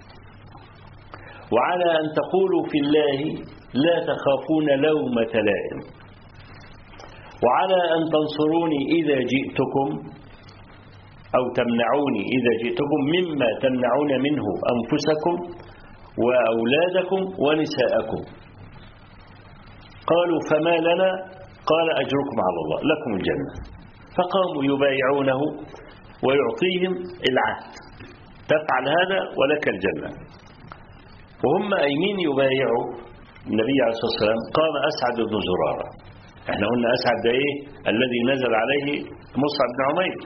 وعلى أن تقولوا في الله لا تخافون لومة لائم، وعلى أن تنصروني إذا جئتكم، أو تمنعوني إذا جئتكم مما تمنعون منه أنفسكم وأولادكم ونساءكم. قالوا فما لنا؟ قال أجركم على الله، لكم الجنة. فقاموا يبايعونه ويعطيهم العهد، تفعل هذا ولك الجنة. وهم أيمين يبايعوا النبي عليه الصلاة والسلام قام أسعد بن زرارة. احنا قلنا أسعد ده إيه؟ الذي نزل عليه مصعب بن عمير،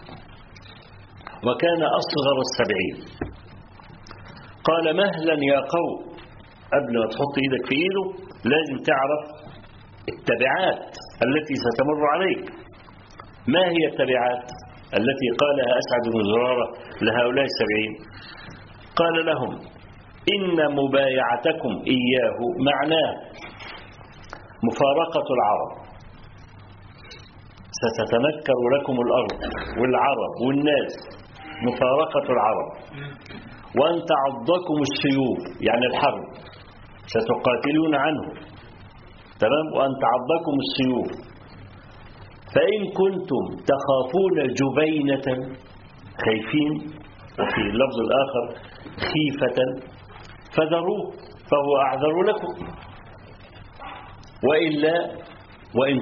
وكان أصغر 70. قال مهلا يا قوم، قبل ما تحط إيدك في إيده لازم تعرف التبعات التي ستمر عليك. ما هي التبعات التي قالها أسعد بن زرارة لهؤلاء 70؟ قال لهم إن مبايعتكم إياه معناه مفارقة العرب، ستتنكر لكم الأرض والعرب والناس، مفارقة العرب، وأن تعضكم السيوف يعني الحرب، ستقاتلون عنه، تمام، وأن تعضكم السيوف. فإن كنتم تخافون جبينة، خايفين، وفي اللفظ الآخر خيفة، فذروه فهو أعذر لكم. وإلا وإن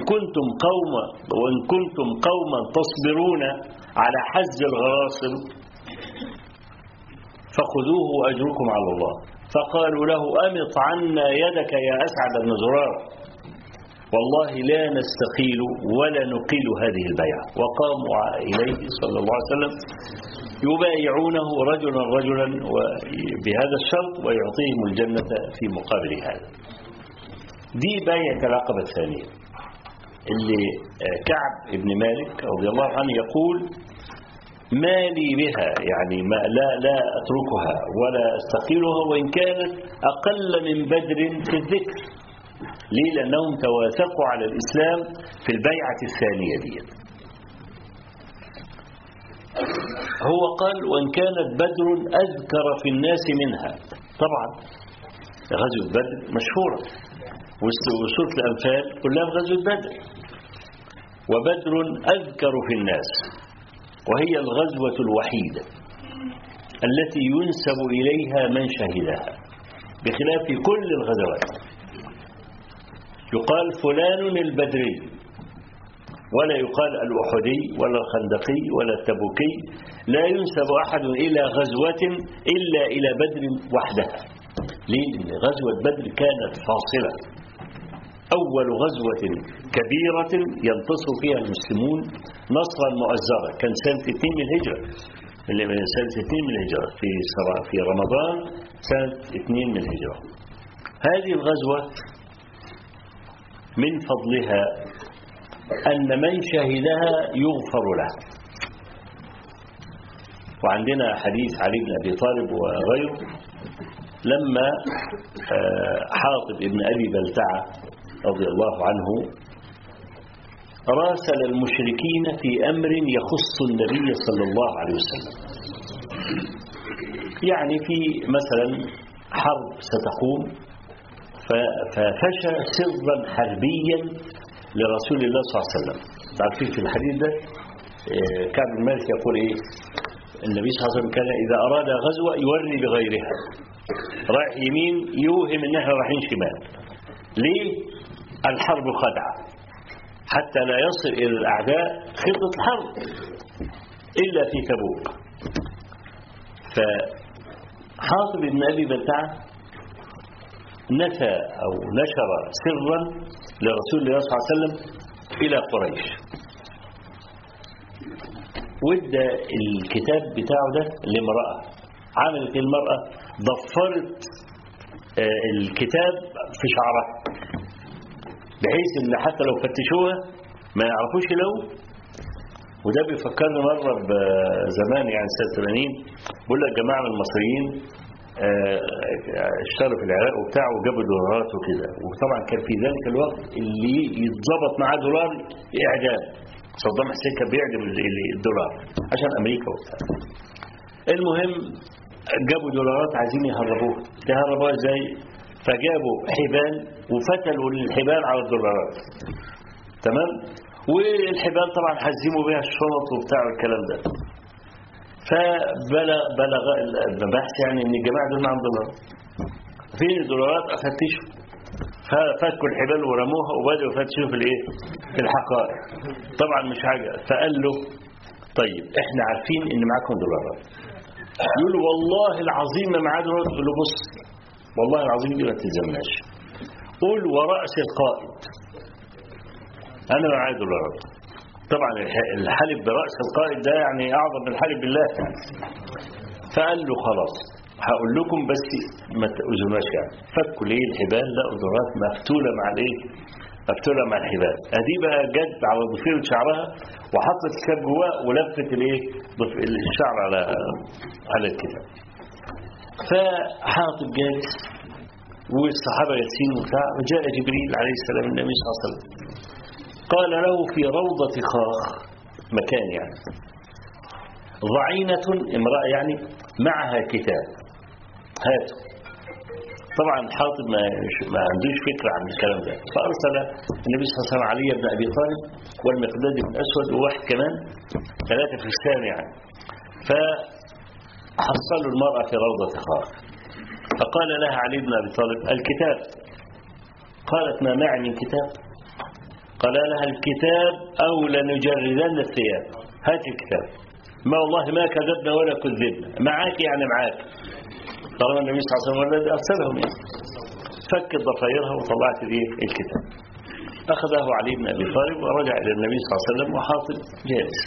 كنتم قوما تصبرون على حز الغواصب فخذوه وأجركم على الله. فقالوا له أمط عنا يدك يا أسعد بن زرارة، والله لا نستقيل ولا نقيل هذه البيعة. وقاموا إليه صلى الله عليه وسلم يبايعونه رجلا رجلا بهذا الشرط ويعطيهم الجنة في مقابل هذا. دي بايعة العقبة الثانية اللي كعب بن مالك رضي الله عنه يقول ما لي بها، يعني لا أتركها ولا أستقيلها وإن كانت أقل من بدر في الذكر. ليه؟ لأنهم تواثقوا على الإسلام في البيعة الثانية دي. هو قال وإن كانت بدر أذكر في الناس منها. طبعا غزوة بدر مشهورة، وسورة الأنفال كلها في غزوة بدر. وبدر أذكر في الناس، وهي الغزوة الوحيدة التي ينسب إليها من شهدها، بخلاف كل الغزوات. يقال فلان البدري، ولا يقال الأحدي ولا الخندقي ولا التبوكي. لا ينسب أحد إلى غزوة إلا إلى بدر وحدها. ليه؟ لأن غزوة بدر كانت فاصلة، أول غزوة كبيرة ينتصر فيها المسلمون نصرا مؤزرا، كان سنة 2 من الهجرة، سنة 2 من الهجرة في رمضان سنة 2 من الهجرة. هذه الغزوة من فضلها أن من شهدها يغفر له. وعندنا حديث علي بن أبي طالب وغيره لما حاطب ابن أبي بلتعة رضي الله عنه راسل المشركين في أمر يخص النبي صلى الله عليه وسلم. يعني في مثلا حرب ستقوم، ففشى سرا حربيا لرسول الله صلى الله عليه وسلم. تعرفين في الحديث ده كعب بن مالك يقول إيه؟ النبي صلى الله عليه وسلم كان إذا أراد غزوة يوري بغيرها، رايح يمين يوهم إن احنا رايحين شمال. ليه؟ الحرب خدعة، حتى لا يصل إلى الأعداء خطة الحرب إلا في تبوك. فحاطب بن أبي بلتعة نفى أو نشر سرا لرسول الله صلى الله عليه وسلم إلى قريش، وادى الكتاب بتاعه ده لامرأة. عملت المرأة ضفرت الكتاب في شعرها، بحيث ان حتى لو فتشوها ما يعرفوش لو. وده بيفكرني مرة بزمان يعني سنة 80، بقول لك جماعة من المصريين اشتروا في العراق وبتاع وجابوا دولارات وكده، وطبعا كان في ذلك الوقت اللي يتظبط معاه دولار اعدام. صدام حسين كان بيعدم الدولار عشان امريكا وبتاع. المهم جابوا دولارات عايزين يهربوها ازاي؟ فجابوا حبال وفتلوا الحبال على الدولارات، تمام، والحبال طبعا حزموا بها الشنط وبتاع الكلام ده. فبلغ البحث يعني ان الجماعه دول معاهم دولارات. فين الدولارات؟ افتشوا، ففكوا الحبال ورموها وبدأوا يفتشوا في الايه؟ في الحقائق. طبعا مش حاجه. فقال له طيب احنا عارفين ان معاكم دولارات. يقول له والله العظيم ما معاه دولارات. يقول له بص والله العظيم دي ما تلزمناش، قول ورأس القائد انا معايا دولارات. طبعا الحلف برأس القائد ده يعني اعظم من الحلف بالله يعني. فقال له خلاص هقول لكم بس ما تأذوناش يعني. فكوا ليه الحبال لقوا دولارات مفتولة مع الايه؟ مفتولة مع الحبال. ادي بقى جد على ضفيرة شعرها وحطت الكتاب جواه ولفت الايه؟ الشعر على الكتاب. فحاطب جالس والصحابة جالسين وبتاع، وجاء جبريل عليه السلام النبي صلى الله عليه وسلم قال له في روضة خاخ، مكان يعني، ضعينة امرأة يعني معها كتاب، هاتوا. طبعا حاطب ما عندوش فكرة عن الكلام ده. فأرسل النبي صلى الله عليه وسلم علي بن أبي طالب والمقداد بن أسود وواحد كمان، 3 فرسان يعني. فحصلوا المرأة في روضة خاخ. فقال لها علي بن أبي طالب الكتاب. قالت ما معي من كتاب. قال لها الكتاب أو لنجردن الثياب. هات الكتاب. ما والله ما كذبنا ولا كذبنا، معاك يعني معاك. طالما النبي صلى الله عليه وسلم الذي أرسلهم يعني. فكت ضفايرها وطلعت الكتاب. أخذه علي بن أبي طالب ورجع إلى النبي صلى الله عليه وسلم وحاطب جالس.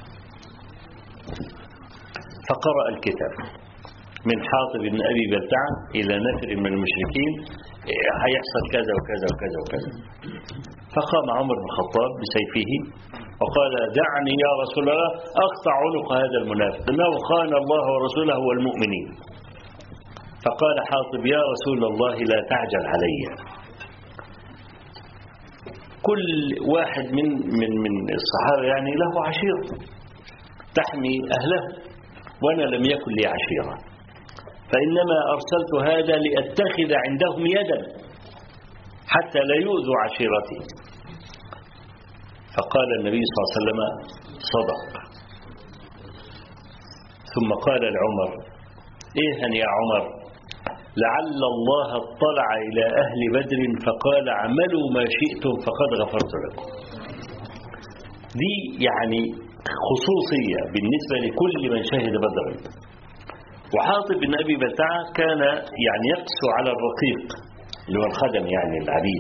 فقرأ الكتاب من حاطب بن أبي بلتعة إلى نفر من المشركين، هيحصل كذا وكذا وكذا وكذا. فقام عمر بن الخطاب بسيفه وقال دعني يا رسول الله أقطع عنق هذا المنافق إنه خان الله ورسوله والمؤمنين. فقال حاطب يا رسول الله لا تعجل علي، كل واحد من الصحابة يعني له عشيرة تحمي أهله، وأنا لم يكن لي عشيرة، فإنما أرسلت هذا لأتخذ عندهم يدا حتى لا يؤذوا عشيرتي. فقال النبي صلى الله عليه وسلم صدق. ثم قال لعمر إيها يا عمر لعل الله اطلع إلى أهل بدر فقال اعملوا ما شئتم فقد غفرت لكم. دي يعني خصوصية بالنسبة لكل من شهد بدرا. وحاطب بن أبي بلتعة كان يعني يقسو على الرقيق اللي هو الخدم يعني العبيد.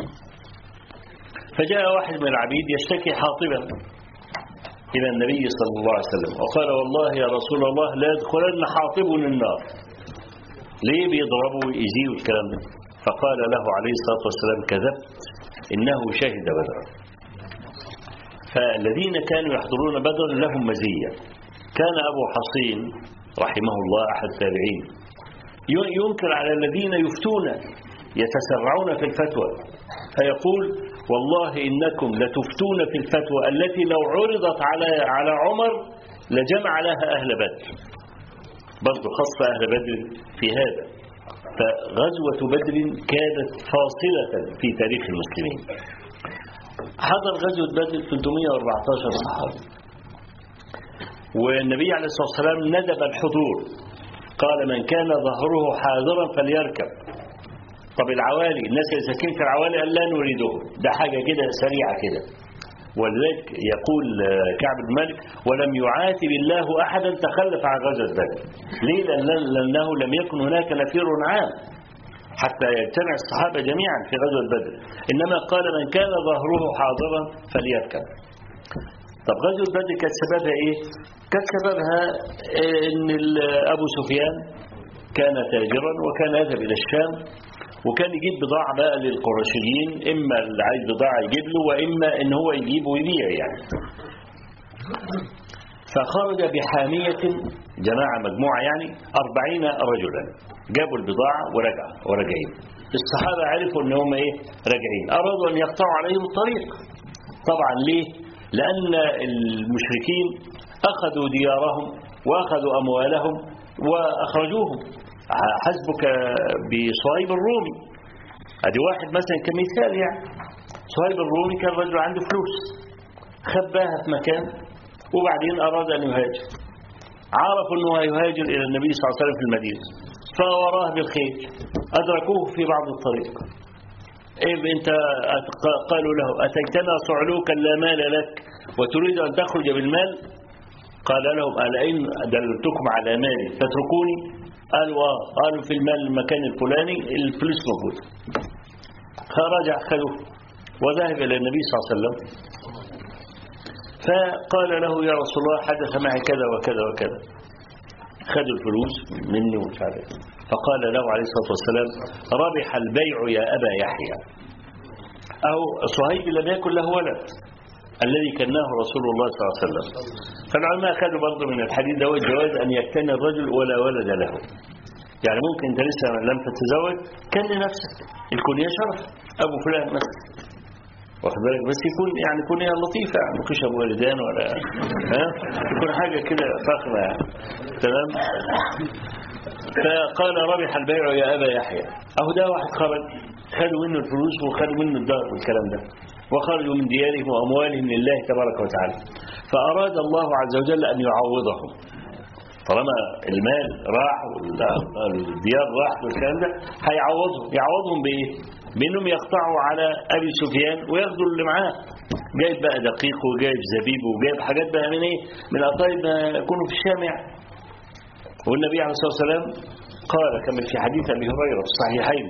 فجاء واحد من العبيد يشتكي حاطبا إلى النبي صلى الله عليه وسلم وقال والله يا رسول الله لا يدخلن حاطب النار. ليه بيضربوا ويأذيه والكلام ده؟ فقال له عليه الصلاة والسلام كذبت إنه شهد بدرا. فالذين كانوا يحضرون بدر لهم مزية. كان أبو حصين رحمه الله أحد التابعين ينكر على الذين يفتون يتسرعون في الفتوى فيقول والله إنكم لتفتون في الفتوى التي لو عرضت على عمر لجمع لها أهل بدر. برضو خص أهل بدر في هذا. فغزوة بدر كانت فاصلة في تاريخ المسلمين. حضر غزوة بدر 314 صحابي، والنبي عليه الصلاة والسلام ندب الحضور، قال من كان ظهره حاضرا فليركب. طب العوالي الناس اللي ساكنين في العوالي قال لا نريده، ده حاجة كده سريعة كده. ولذلك يقول كعب بن مالك ولم يعاتب الله أحدا تخلف عن غزوة بدر. ليه؟ لأنه لم يكن هناك نفير عام حتى يجتمع الصحابة جميعا في غزوة بدر، إنما قال من كان ظهره حاضرا فليركب. طب غزوة بدر كانت سببها إيه؟ كانت سببها إن أبو سفيان كان تاجرا وكان يذهب إلى الشام وكان يجيب بضاعة بقى للقرشيين، إما اللي عايز بضاعة يجيب له وإما إن هو يجيب ويبيع يعني. فخرج بحامية جماعة مجموعة يعني 40 رجلا جابوا البضاعة ورجعين. الصحابة عرفوا إن هم إيه راجعين، أرادوا أن يقطعوا عليهم الطريق. طبعا ليه؟ لأن المشركين أخذوا ديارهم وأخذوا أموالهم وأخرجوهم. حسبك بصهيب الرومي، ادي واحد مثلا كمثال يعني. صهيب الرومي كان رجل عنده فلوس خباها في مكان وبعدين أراد أن يهاجر، عرفوا أنه هيهاجر إلى النبي صلى الله عليه وسلم في المدينة، فوراه بالخيل، أدركوه في بعض الطريق. أنت قالوا له أتيتنا صعلوكا لا مال لك وتريد أن تخرج بالمال؟ قال لهم ألئن دلتكم على مالي تتركوني؟ قالوا في المال المكان الفلاني الفلوس موجود. فرجع خذوه وذهب إلى النبي صلى الله عليه وسلم، فقال له يا رسول الله حدث معي كذا وكذا وكذا، خذوا الفلوس مني ومش عارف. فقال له عليه الصلاة والسلام ربح البيع يا أبا يحيى. أو صهيب لم يكن له ولد الذي كناه رسول الله صلى الله عليه وسلم. فالعلماء أخذوا برضه من الحديث ده الجواز أن يكتني الرجل ولا ولد له. يعني ممكن أنت لسه لم تتزوج كن نفسك، الكنية شرف أبو فلان مثلا، واخد بالك، بس يكون يعني كنية لطيفة، يعني مفيش أبو والدان ولا يكون حاجة كده فخمة يعني. تمام. فقال ربح البيع يا أبا يحيى. أهو ده واحد خرج خدوا منه الفلوس وخدوا منه الدار والكلام ده، وخرجوا من ديارهم وأموالهم لله تبارك وتعالى. فأراد الله عز وجل أن يعوضهم، طالما المال راح والديار راح والكلام ده يعوضهم بإيه؟ بأنهم يقطعوا على أبي سفيان وياخدوا اللي معاه، جايب بقى دقيق وجايب زبيب وجايب حاجات بقى من إيه؟ من أطايب ما يكونوا في الشام يعني. والنبي عليه الصلاة والسلام قال كما في حديث أبي هريرة في الصحيحين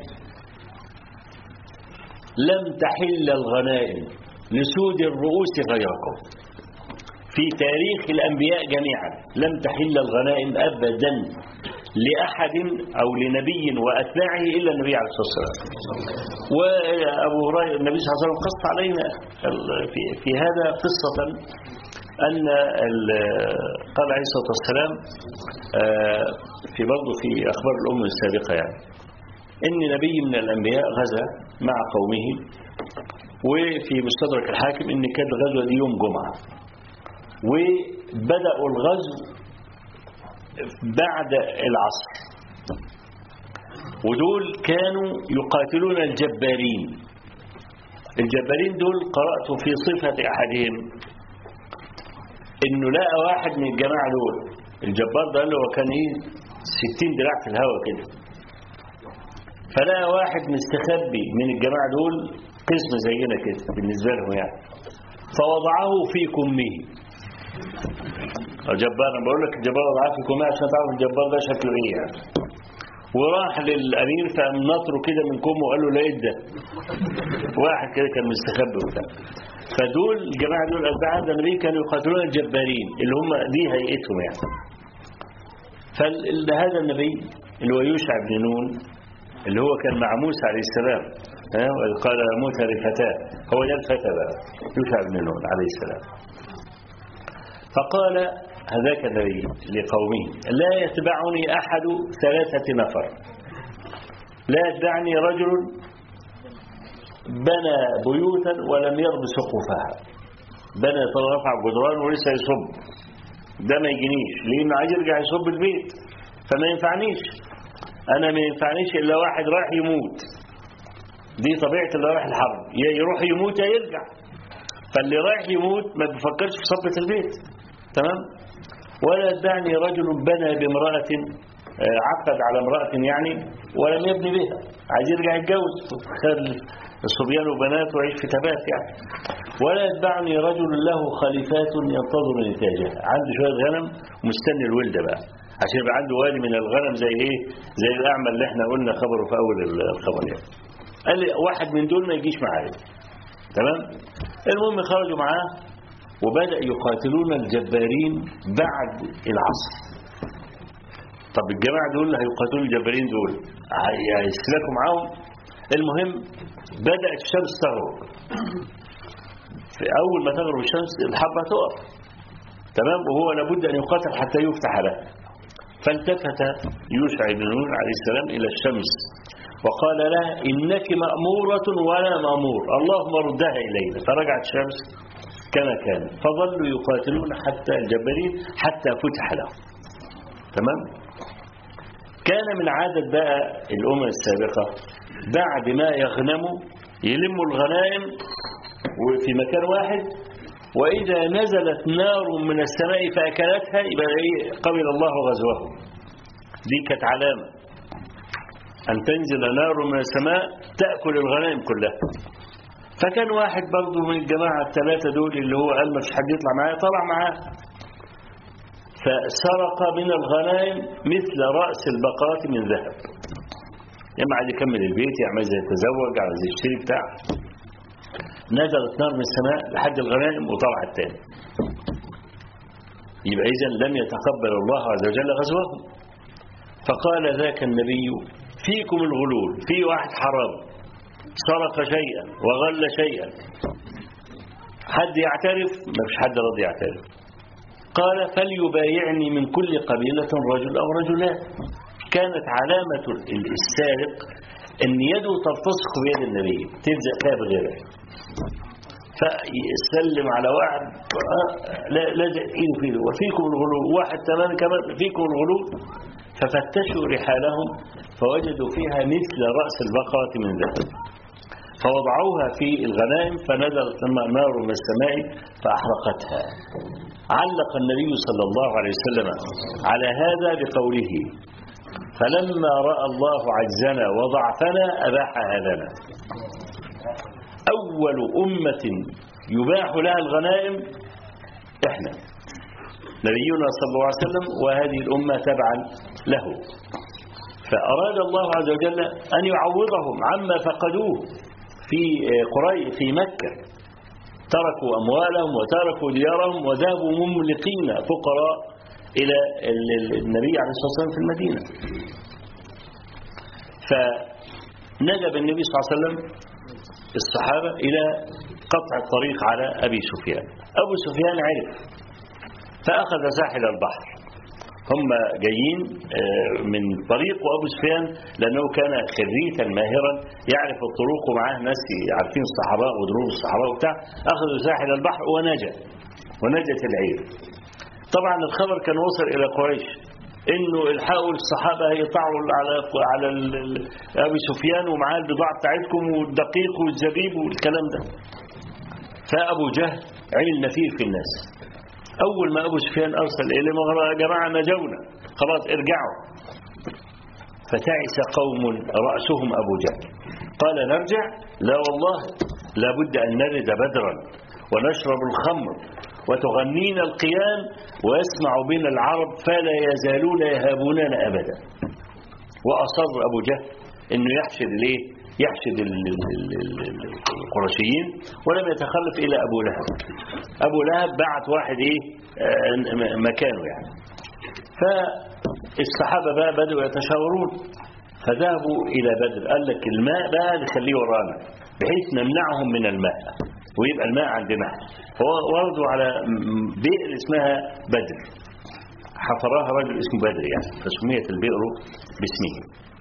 لم تحل الغنائم لسود الرؤوس غيركم. في تاريخ الأنبياء جميعا لم تحل الغنائم أبدا لأحد أو لنبي وأتباعه إلا النبي عليه الصلاة والسلام. وأبو هريرة النبي صلى الله عليه وسلم قص علينا في هذا قصة أن قال عليه الصلاة والسلام في برضه في أخبار الأمم السابقة يعني إن نبي من الأنبياء غزا مع قومه، وفي مستدرك الحاكم إن كانت الغزوة دي يوم جمعة، وبدأوا الغزو بعد العصر، ودول كانوا يقاتلون الجبارين. الجبارين دول قرأت في صفة أحدهم إنه لقى واحد من الجماعة دول، الجبار ده اللي هو كان 60 دراع في الهواء كده، فلقى واحد مستخبي من الجماعة دول قسم زينا كده بالنسبة لهم يعني، فوضعه في كمه. الجبار انا بقول لك الجبار وضعه في كمه عشان تعرف الجبار ده شكله ايه يعني. وراح للامير فقام نطره كده من كمه وقال له لا ده واحد كده كان مستخبي وبتاع. فدول الجماعه دول اتباع النبي كانوا يقاتلون الجبارين اللي هم دي هيئتهم يعني. فهذا النبي اللي هو يوشع بن نون اللي هو كان مع موسى عليه السلام، قال موسى لفتاه، هو ده الفتى بقى يوشع بن نون عليه السلام. فقال هذاك النبي لقومه لا يتبعني أحد 3 نفر، لا يتبعني رجل بنى بيوتا ولم يرب سقوفها، بنى رفع جدران ولسه يصب، ده ما يجينيش لأنه عايز يرجع يصب البيت، فما ينفعنيش. أنا ما ينفعنيش إلا واحد رايح يموت، دي طبيعة اللي رايح الحرب، يا يروح يموت يا يرجع. فاللي رايح يموت ما بيفكرش في صبة البيت، تمام. ولا يتبعني رجل بنى بامرأة، عقد على امرأة يعني ولم يبني بها، عايز يرجع يتجوز خير الصبيان وبنات ويعيش في تبات يعني. ولا يتبعني رجل له خليفات ينتظر نتاجها، عنده شوية غنم ومستني الولد بقى عشان يبقى عنده وادي من الغنم زي ايه، زي الأعمى اللي احنا قلنا خبره في أول الخبر يعني. قال لي واحد من دول ما يجيش معايا، تمام. المهم خرجوا معاه وبدأ يقاتلون الجبارين بعد العصر. طب الجماعة دول اللي هيقاتلوا الجبارين دول هيسلكوا معاهم. المهم بدأت الشمس تغرب، في أول ما تغرب الشمس الحرب هتقف، تمام، وهو لابد أن يقاتل حتى يفتح له. فالتفت يوشع بن نون عليه السلام إلى الشمس وقال لها إنك مأمورة ولا مأمور، اللهم ردها إلينا. فرجعت الشمس كما كان، فظلوا يقاتلون حتى الجبارين حتى فتح له، تمام. كان من عادة بقى الأمم السابقة بعد ما يغنموا يلموا الغنائم وفي مكان واحد وإذا نزلت نار من السماء فأكلتها يبقى قبل الله غزوه. دي كانت علامة أن تنزل نار من السماء تأكل الغنائم كلها. فكان واحد برضو من الجماعة الثلاثة دول اللي هو قال ما فيش حد يطلع معاه، طلع معاه فسرق من الغنائم مثل رأس البقرة من ذهب. يعني عايز يكمل البيت، يعني عايز يتزوج، عايز يشتري بتاع. نزلت نار من السماء لحد الغنائم وطلعت تاني. يبقى إذن لم يتقبل الله عز وجل غزوهم. فقال ذاك النبي فيكم الغلول، في واحد حرام سرق شيئا وغل شيئا، حد يعترف؟ ما فيش حد راضي يعترف. قال فليبايعني من كل قبيلة رجل أو رجلان. كانت علامة السارق أن يده تلتصق بيد النبي تلزق فيها بغيرها، فيسلم على واحد لازق ايده في ايده. وفيكم الغلول، واحد تمام كمان فيكم الغلول. ففتشوا رحالهم فوجدوا فيها مثل رأس البقرة من ذهب، فوضعوها في الغنائم فنزلت نار من السماء فأحرقتها. علق النبي صلى الله عليه وسلم على هذا بقوله فلما رأى الله عجزنا وضعفنا أباحها لنا. أول أمة يباح لها الغنائم إحنا، نبينا صلى الله عليه وسلم، وهذه الأمة تبعا له. فأراد الله عز وجل أن يعوضهم عما فقدوه في مكة. تركوا أموالهم وتركوا ديارهم وذهبوا مملقين فقراء إلى النبي عليه الصلاة والسلام في المدينة. فنجب النبي صلى الله عليه وسلم الصحابة إلى قطع الطريق على أبي سفيان. أبو سفيان عرف فأخذ ساحل البحر. هم جايين من طريق، وأبو سفيان لأنه كان خريتا ماهرا يعرف الطرق ومعاه ناس عارفين الصحراء ودروب الصحراء وبتاع، أخذوا ساحل البحر ونجت العير. طبعا الخبر كان وصل إلى قريش إنه الحقوا الصحابة يطعوا على أبي سفيان ومعاه البضاعة بتاعتكم والدقيق والزبيب والكلام ده. فأبو جهل عمل نفير في الناس. أول ما أبو سفيان أرسل إليهم يا جماعة نجونا خلاص ارجعوا. فتعس قوم رأسهم أبو جهل. قال نرجع؟ لا والله لابد أن نرد بدرا ونشرب الخمر وتغنينا القيان ويسمع بنا العرب فلا يزالون يهابوننا أبدا. وأصر أبو جهل أنه يحشد القرشيين، ولم يتخلف إلى أبو لهب. أبو لهب بعت واحد مكانه يعني. فالصحابة بقى بدأوا يتشاورون فذهبوا إلى بدر. قال لك الماء بقى نخليه ورانا بحيث نمنعهم من الماء ويبقى الماء عندنا. فوردوا على بئر اسمها بدر، حفرها رجل اسمه بدر يعني، فسميت البئر باسمه.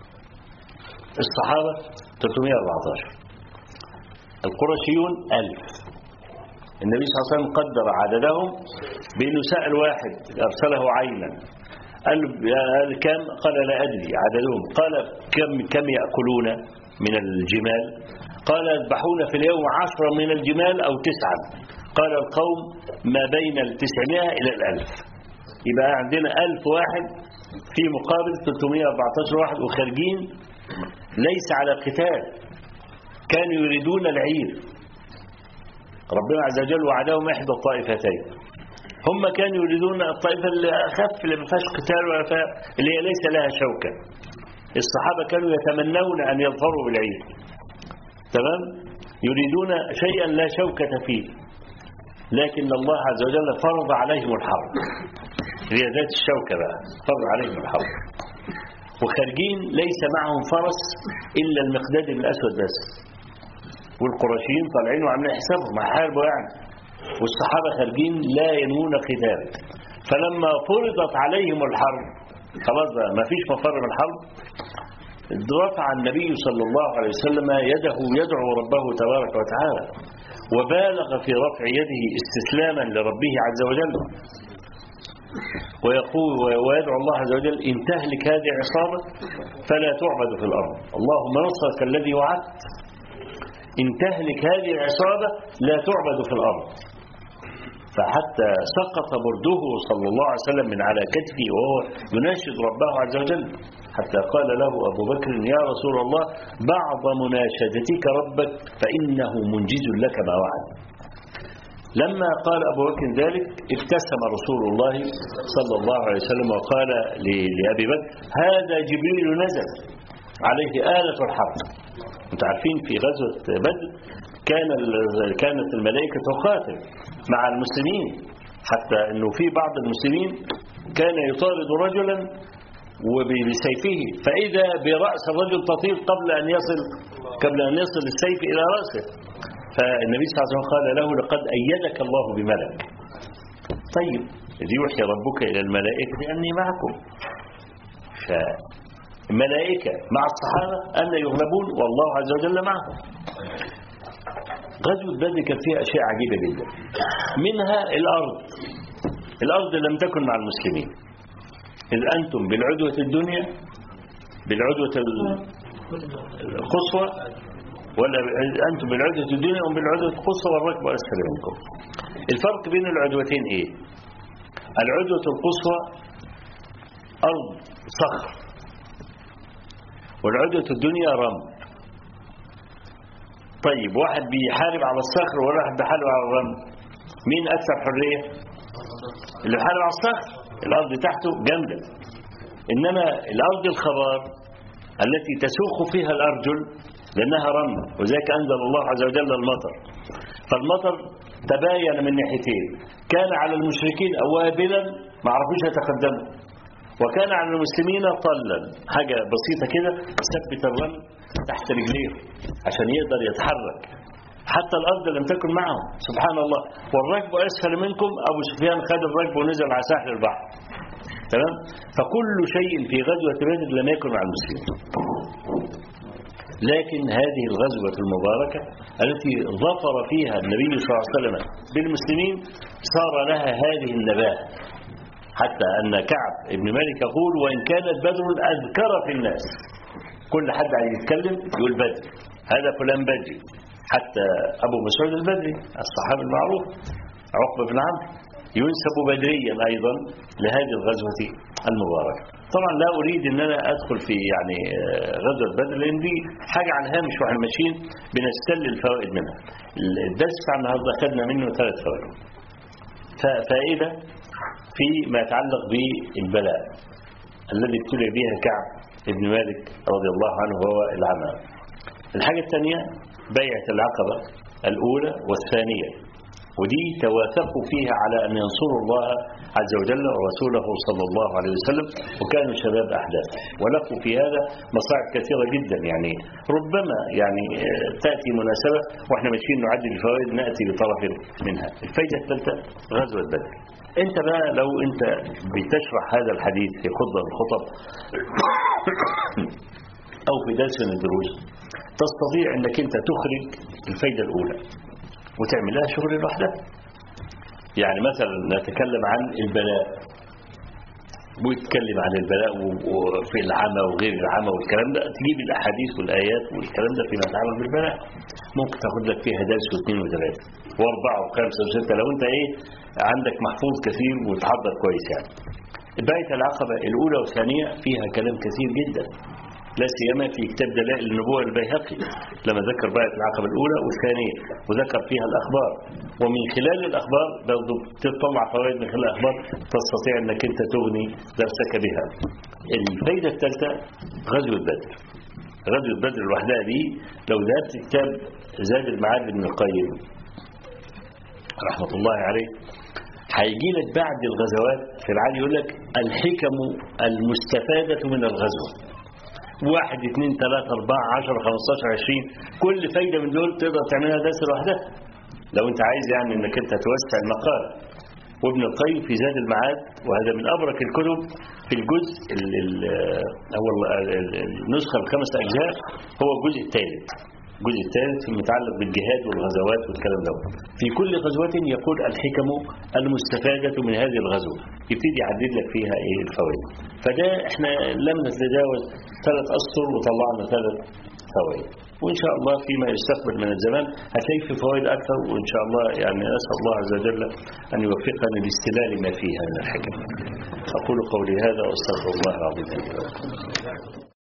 الصحابة 314، القرشيون 1000. النبي صلى الله عليه وسلم قدر عددهم بأنه سأل واحد أرسله عينا قال كم؟ قال لا أدري عددهم. قال كم يأكلون من الجمال؟ قال يذبحون في اليوم 10 من الجمال أو 9. قال القوم ما بين 900 إلى 1000. يبقى عندنا 1000 واحد في مقابل 314 واحد وخارجين ليس على قتال، كانوا يريدون العير. ربنا عز وجل وعدهم إحدى الطائفتين، هم كانوا يريدون الطائفة اللي أخف اللي ما فيهاش قتال ولا اللي هي ليس لها شوكة. الصحابة كانوا يتمنون أن يظفروا بالعير، تمام، يريدون شيئا لا شوكة فيه، لكن الله عز وجل فرض عليهم الحرب، هي ذات الشوكة بقى، فرض عليهم الحرب. وخارجين ليس معهم فرس إلا المقداد الأسود بس، والقرشيين طالعين وعاملين حسابهم هيحاربوا يعني، والصحابة خارجين لا ينوون قتال. فلما فرضت عليهم الحرب خلاص بقى ما فيش مفر من الحرب، رفع النبي صلى الله عليه وسلم يده يدعو ربه تبارك وتعالى، وبالغ في رفع يده استسلاما لربه عز وجل، ويقول ويدعو الله عز وجل إن تهلك هذه عصابة فلا تعبد في الأرض، اللهم نصرك الذي وعدت، إن تهلك هذه العصابة لا تعبد في الأرض. فحتى سقط برده صلى الله عليه وسلم من على كتفه وهو يناشد ربه عز وجل، حتى قال له أبو بكر يا رسول الله بعض مناشدتك ربك فإنه منجز لك ما وعد. لما قال أبو بكر ذلك ابتسم رسول الله صلى الله عليه وسلم وقال لأبي بكر هذا جبريل نزل عليه آلة الحرب. انتم عارفين في غزوة بدر كانت الملائكة تقاتل مع المسلمين، حتى أنه في بعض المسلمين كان يطارد رجلا وبسيفه فإذا برأس الرجل تطير قبل أن يصل السيف إلى رأسه، فالنبي صلى الله عليه وسلم قال له لقد أيدك الله بملك. طيب يوحي ربك إلى الملائكة أني معكم، فالملائكة مع الصحابة أن يغلبون والله عز وجل معهم. غزوة بدر كانت فيها أشياء عجيبة جدا، منها الأرض لم تكن مع المسلمين، إذ أنتم بالعدوة الدنيا بالعدوة القصوى، ولا أنتم بالعدوة الدنيا وهم بالعدوة القصوى والركب أسفل منكم. الفرق بين العدوتين إيه؟ العدوة القصوى أرض صخر، والعدوة الدنيا رمل. طيب واحد بيحارب على الصخر وواحد بيحارب على الرمل، مين أكثر حرية؟ اللي بيحارب على الصخر، الأرض تحته جامدة. إنما الأرض الخضار التي تسوق فيها الأرجل لأنها رمل، وذلك أنزل الله عز وجل المطر، فالمطر تباين من ناحيتين، كان على المشركين وابلا ما عرفوش يتقدموا، وكان على المسلمين طلا حاجة بسيطة كده ثبت الرمل تحت رجليه عشان يقدر يتحرك، حتى الأرض لم تكن معهم سبحان الله. والركب أسفل منكم، أبو سفيان خد الركب ونزل على ساحل البحر، تمام. فكل شيء في غزوة بدر لم يكن مع المسلمين، لكن هذه الغزوة المباركة التي ظفر فيها النبي صلى الله عليه وسلم بالمسلمين صار لها هذه النباهة، حتى أن كعب بن مالك يقول وإن كانت بدر أذكر في الناس، كل حد عايز يتكلم يقول بدر، هذا فلان بدري. حتى أبو مسعود البدري الصحابي المعروف عقبة بن عمرو ينسب بدريا أيضا لهذه الغزوة المباركة. طبعا لا أريد أن أنا أدخل في يعني غزوة بدر، لأن دي حاجة على الهامش واحنا ماشيين بنستل الفوائد منها. الدرس بتاع النهارده خدنا منه 3 فوائد. فائدة فيما يتعلق بالبلاء الذي ابتلي بها كعب ابن مالك رضي الله عنه وهو العمى. الحاجة الثانية بيعة العقبة الأولى والثانية، ودي توافقوا فيها على أن ينصروا الله عز وجل ورسوله صلى الله عليه وسلم، وكانوا شباب أحداث ولقوا في هذا مصاعب كثيرة جدا. يعني ربما يعني تأتي مناسبة وإحنا ماشيين نعدل الفوائد نأتي بطرف منها. الفائدة الثالثة غزوة بدر. أنت بقى لو أنت بتشرح هذا الحديث في خطبة من الخطب أو في درس من الدروس، تستطيع أنك أنت تخرج الفائدة الأولى وتعملها شغل لوحدها. يعني مثلا نتكلم عن البلاء، ويتكلم عن البلاء وفي العمى وغير العمى والكلام ده، تجيب الأحاديث والآيات والكلام ده فيما يتعلق بالبلاء، ممكن تاخد لك فيها درس واثنين وثلاثة واربعة وخمسة وستة لو انت عندك محفوظ كثير وتحضر كويس. يعني بيعة العقبة الأولى والثانية فيها كلام كثير جدا، لا سيما في كتاب دلائل النبوة البيهقي لما ذكر بيعة العقبة الأولى والثانية وذكر فيها الأخبار، ومن خلال الأخبار برضو تطلع فوائد من خلال الأخبار تستطيع أنك أنت تغني درسك بها. الفائدة الثالثة غزوة بدر. غزوة بدر لوحدها دي لو ذهبت كتاب زاد المعاد ابن القيم رحمة الله عليه هيجي لك بعد الغزوات في العادي يقول لك الحكم المستفادة من الغزوة، 1 2 3 4 10 15 20 كل فايدة من دول تقدر تعملها درس لوحدها لو انت عايز يعني انك انت توسع المقال. وابن القيم في زاد المعاد، وهذا من أبرك الكتب في الجزء هو النسخة ب5 أجزاء، هو الجزء الثالث. الجزء الثالث المتعلق بالجهاد والغزوات والكلام ده. في كل غزوة يقول الحكم المستفادة من هذه الغزوة، يبتدي يعدد لك فيها الفوائد. فده احنا لم نتجاوز 3 أسطر وطلعنا 3 فوائد، وإن شاء الله فيما يستقبل من الزمان هتلاقي في فوائد أكثر، وإن شاء الله يعني أسأل الله عز وجل أن يوفقنا لاستلال ما فيها من الحكم. أقول قولي هذا وأستغفر الله العظيم.